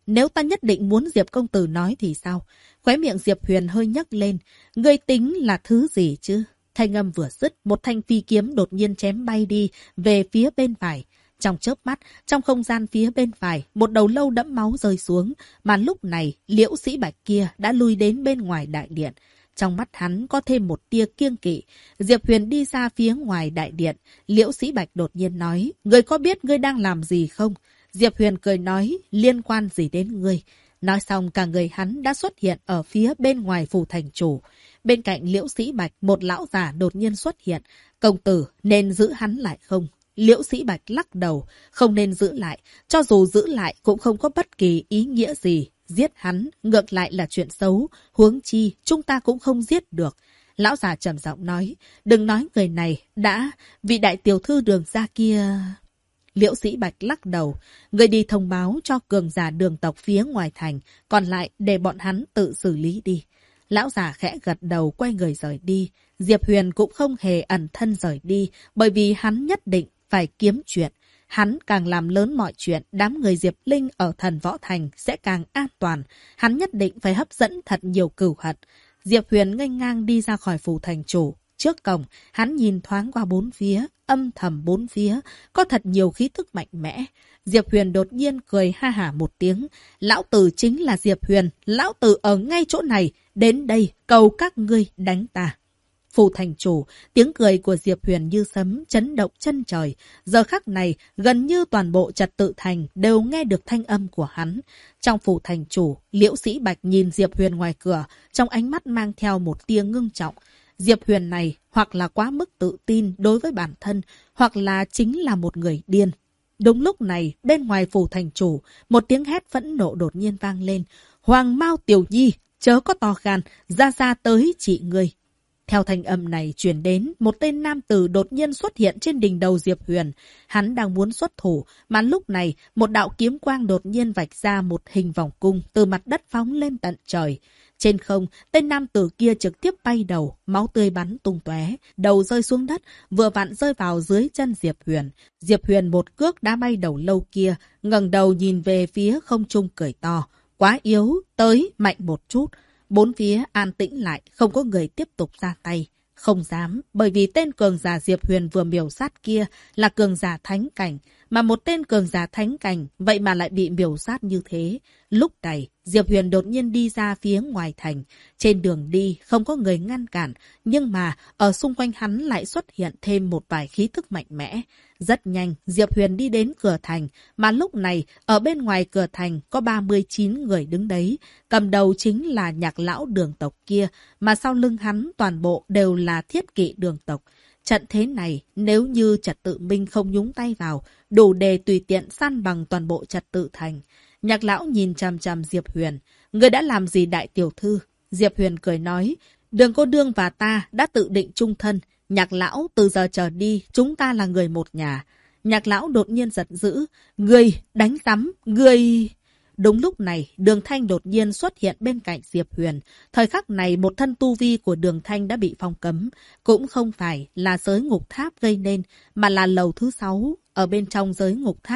nếu ta nhất định muốn Diệp công tử nói thì sao? Khóe miệng Diệp Huyền hơi nhấc lên. Ngươi tính là thứ gì chứ? Thanh âm vừa dứt, một thanh phi kiếm đột nhiên chém bay đi về phía bên phải. Trong chớp mắt, trong không gian phía bên phải, một đầu lâu đẫm máu rơi xuống, mà lúc này, Liễu Sĩ Bạch kia đã lui đến bên ngoài đại điện. Trong mắt hắn có thêm một tia kiêng kỵ. Diệp Huyền đi ra phía ngoài đại điện. Liễu Sĩ Bạch đột nhiên nói, ngươi có biết ngươi đang làm gì không? Diệp Huyền cười nói, liên quan gì đến ngươi? Nói xong cả người hắn đã xuất hiện ở phía bên ngoài phủ thành chủ. Bên cạnh Liễu Sĩ Bạch, một lão già đột nhiên xuất hiện. Công tử, nên giữ hắn lại không? Liễu Sĩ Bạch lắc đầu, không nên giữ lại. Cho dù giữ lại cũng không có bất kỳ ý nghĩa gì. Giết hắn, ngược lại là chuyện xấu. Huống chi, chúng ta cũng không giết được. Lão già trầm giọng nói, đừng nói người này, vị đại tiểu thư Đường gia kia... Liễu Sĩ Bạch lắc đầu, người đi thông báo cho cường giả Đường tộc phía ngoài thành, còn lại để bọn hắn tự xử lý đi. Lão già khẽ gật đầu quay người rời đi. Diệp Huyền cũng không hề ẩn thân rời đi, bởi vì hắn nhất định phải kiếm chuyện. Hắn càng làm lớn mọi chuyện, đám người Diệp Linh ở Thần Võ Thành sẽ càng an toàn. Hắn nhất định phải hấp dẫn thật nhiều cửu hận. Diệp Huyền nghênh ngang đi ra khỏi phủ thành chủ. Trước cổng, hắn nhìn thoáng qua bốn phía, âm thầm bốn phía, có thật nhiều khí tức mạnh mẽ. Diệp Huyền đột nhiên cười ha hả một tiếng. Lão tử chính là Diệp Huyền, lão tử ở ngay chỗ này, đến đây cầu các ngươi đánh ta. Phủ thành chủ, tiếng cười của Diệp Huyền như sấm chấn động chân trời. Giờ khắc này, gần như toàn bộ trật tự thành đều nghe được thanh âm của hắn. Trong phủ thành chủ, Liễu Sĩ Bạch nhìn Diệp Huyền ngoài cửa, trong ánh mắt mang theo một tia ngưng trọng. Diệp Huyền này hoặc là quá mức tự tin đối với bản thân, hoặc là chính là một người điên. Đúng lúc này, bên ngoài phủ thành chủ, một tiếng hét phẫn nộ đột nhiên vang lên. Hoàng Mao Tiểu Nhi, chớ có to gan, ra tới trị ngươi. Theo thanh âm này truyền đến, một tên nam tử đột nhiên xuất hiện trên đỉnh đầu Diệp Huyền. Hắn đang muốn xuất thủ, mà lúc này, một đạo kiếm quang đột nhiên vạch ra một hình vòng cung từ mặt đất phóng lên tận trời. Trên không, tên nam tử kia trực tiếp bay đầu, máu tươi bắn tung tóe, đầu rơi xuống đất, vừa vặn rơi vào dưới chân Diệp Huyền. Diệp Huyền một cước đá bay đầu lâu kia, ngẩng đầu nhìn về phía không trung cười to. Quá yếu, tới, mạnh một chút. Bốn phía an tĩnh lại, không có người tiếp tục ra tay. Không dám, bởi vì tên cường giả Diệp Huyền vừa miểu sát kia là cường giả thánh cảnh, mà một tên cường giả thánh cảnh vậy mà lại bị miểu sát như thế. Lúc này, Diệp Huyền đột nhiên đi ra phía ngoài thành. Trên đường đi, không có người ngăn cản, nhưng mà ở xung quanh hắn lại xuất hiện thêm một vài khí thức mạnh mẽ. Rất nhanh, Diệp Huyền đi đến cửa thành, mà lúc này, ở bên ngoài cửa thành có 39 người đứng đấy. Cầm đầu chính là Nhạc lão Đường tộc kia, mà sau lưng hắn toàn bộ đều là thiết kỵ Đường tộc. Trận thế này, nếu như trật tự minh không nhúng tay vào, đủ để tùy tiện san bằng toàn bộ trật tự thành. Nhạc lão nhìn chằm chằm Diệp Huyền. Người đã làm gì đại tiểu thư? Diệp Huyền cười nói, Đường cô nương và ta đã tự định chung thân. Nhạc lão, từ giờ trở đi, chúng ta là người một nhà. Nhạc lão đột nhiên giận dữ. Ngươi, đánh rắm, ngươi... Đúng lúc này, Đường Thanh đột nhiên xuất hiện bên cạnh Diệp Huyền. Thời khắc này, một thân tu vi của Đường Thanh đã bị phong cấm. Cũng không phải là giới ngục tháp gây nên, mà là lầu thứ 6. Ở bên trong giới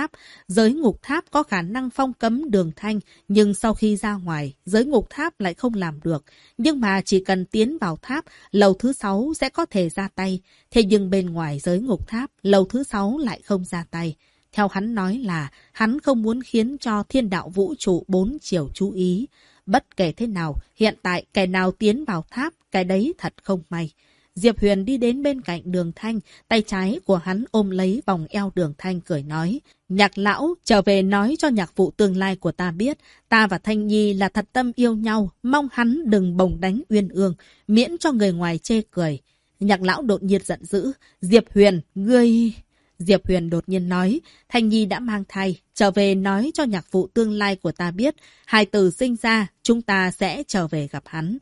ngục tháp có khả năng phong cấm Đường Thanh, nhưng sau khi ra ngoài, giới ngục tháp lại không làm được. Nhưng mà chỉ cần tiến vào tháp, lầu thứ 6 sẽ có thể ra tay. Thế nhưng bên ngoài giới ngục tháp, lầu thứ 6 lại không ra tay. Theo hắn nói là, hắn không muốn khiến cho thiên đạo vũ trụ 4 chiều chú ý. Bất kể thế nào, hiện tại kẻ nào tiến vào tháp, cái đấy thật không may. Diệp Huyền đi đến bên cạnh Đường Thanh, tay trái của hắn ôm lấy vòng eo Đường Thanh cười nói. Nhạc lão, trở về nói cho nhạc phụ tương lai của ta biết, ta và Thanh Nhi là thật tâm yêu nhau, mong hắn đừng bồng đánh uyên ương, miễn cho người ngoài chê cười. Nhạc lão đột nhiên giận dữ. Diệp Huyền, ngươi... Diệp Huyền đột nhiên nói, Thanh Nhi đã mang thai, trở về nói cho nhạc phụ tương lai của ta biết, hài tử sinh ra, chúng ta sẽ trở về gặp hắn.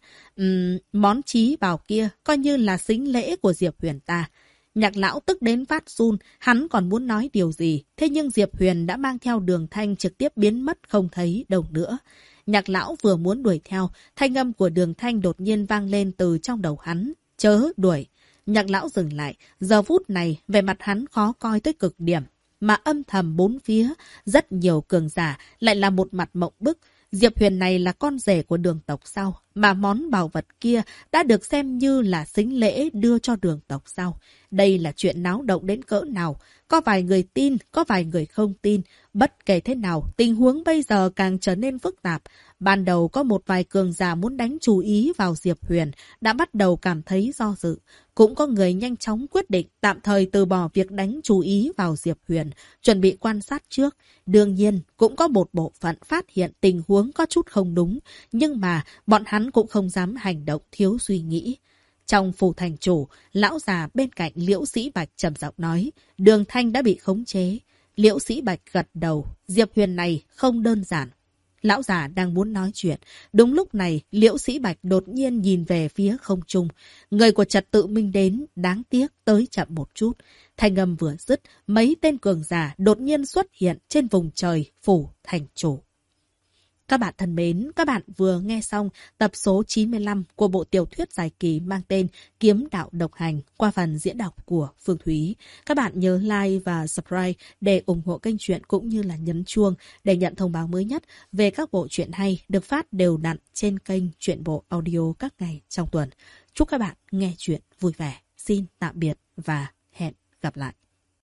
Món chí bảo kia coi như là sính lễ của Diệp Huyền ta. Nhạc lão tức đến phát run, hắn còn muốn nói điều gì, thế nhưng Diệp Huyền đã mang theo Đường Thanh trực tiếp biến mất không thấy đâu nữa. Nhạc lão vừa muốn đuổi theo, thanh âm của Đường Thanh đột nhiên vang lên từ trong đầu hắn. Chớ đuổi. Nhạc lão dừng lại, giờ phút này, vẻ mặt hắn khó coi tới cực điểm. mà âm thầm bốn phía, rất nhiều cường giả lại là một mặt mộng bức. Diệp Huyền này là con rể của Đường tộc sao? Mà món bảo vật kia đã được xem như là sính lễ đưa cho Đường tộc sao? Đây là chuyện náo động đến cỡ nào? Có vài người tin, có vài người không tin. Bất kể thế nào, tình huống bây giờ càng trở nên phức tạp. Ban đầu có một vài cường giả muốn đánh chú ý vào Diệp Huyền, đã bắt đầu cảm thấy do dự. Cũng có người nhanh chóng quyết định tạm thời từ bỏ việc đánh chú ý vào Diệp Huyền, chuẩn bị quan sát trước. Đương nhiên, cũng có một bộ phận phát hiện tình huống có chút không đúng, nhưng mà bọn hắn cũng không dám hành động thiếu suy nghĩ. Trong phủ thành chủ, lão già bên cạnh Liễu Sĩ Bạch trầm giọng nói, Đường Thanh đã bị khống chế. Liễu Sĩ Bạch gật đầu, Diệp Huyền này không đơn giản. Lão già đang muốn nói chuyện. Đúng lúc này, Liễu Sĩ Bạch đột nhiên nhìn về phía không trung. Người của trật tự minh đến, đáng tiếc tới chậm một chút. Thanh âm vừa dứt, mấy tên cường giả đột nhiên xuất hiện trên vùng trời phủ thành chủ. Các bạn thân mến, các bạn vừa nghe xong tập số 95 của bộ tiểu thuyết dài kỳ mang tên Kiếm Đạo Độc Hành qua phần diễn đọc của Phương Thúy. Các bạn nhớ like và subscribe để ủng hộ kênh truyện cũng như là nhấn chuông để nhận thông báo mới nhất về các bộ truyện hay được phát đều đặn trên kênh Truyện Bộ Audio các ngày trong tuần. Chúc các bạn nghe truyện vui vẻ. Xin tạm biệt và hẹn gặp lại.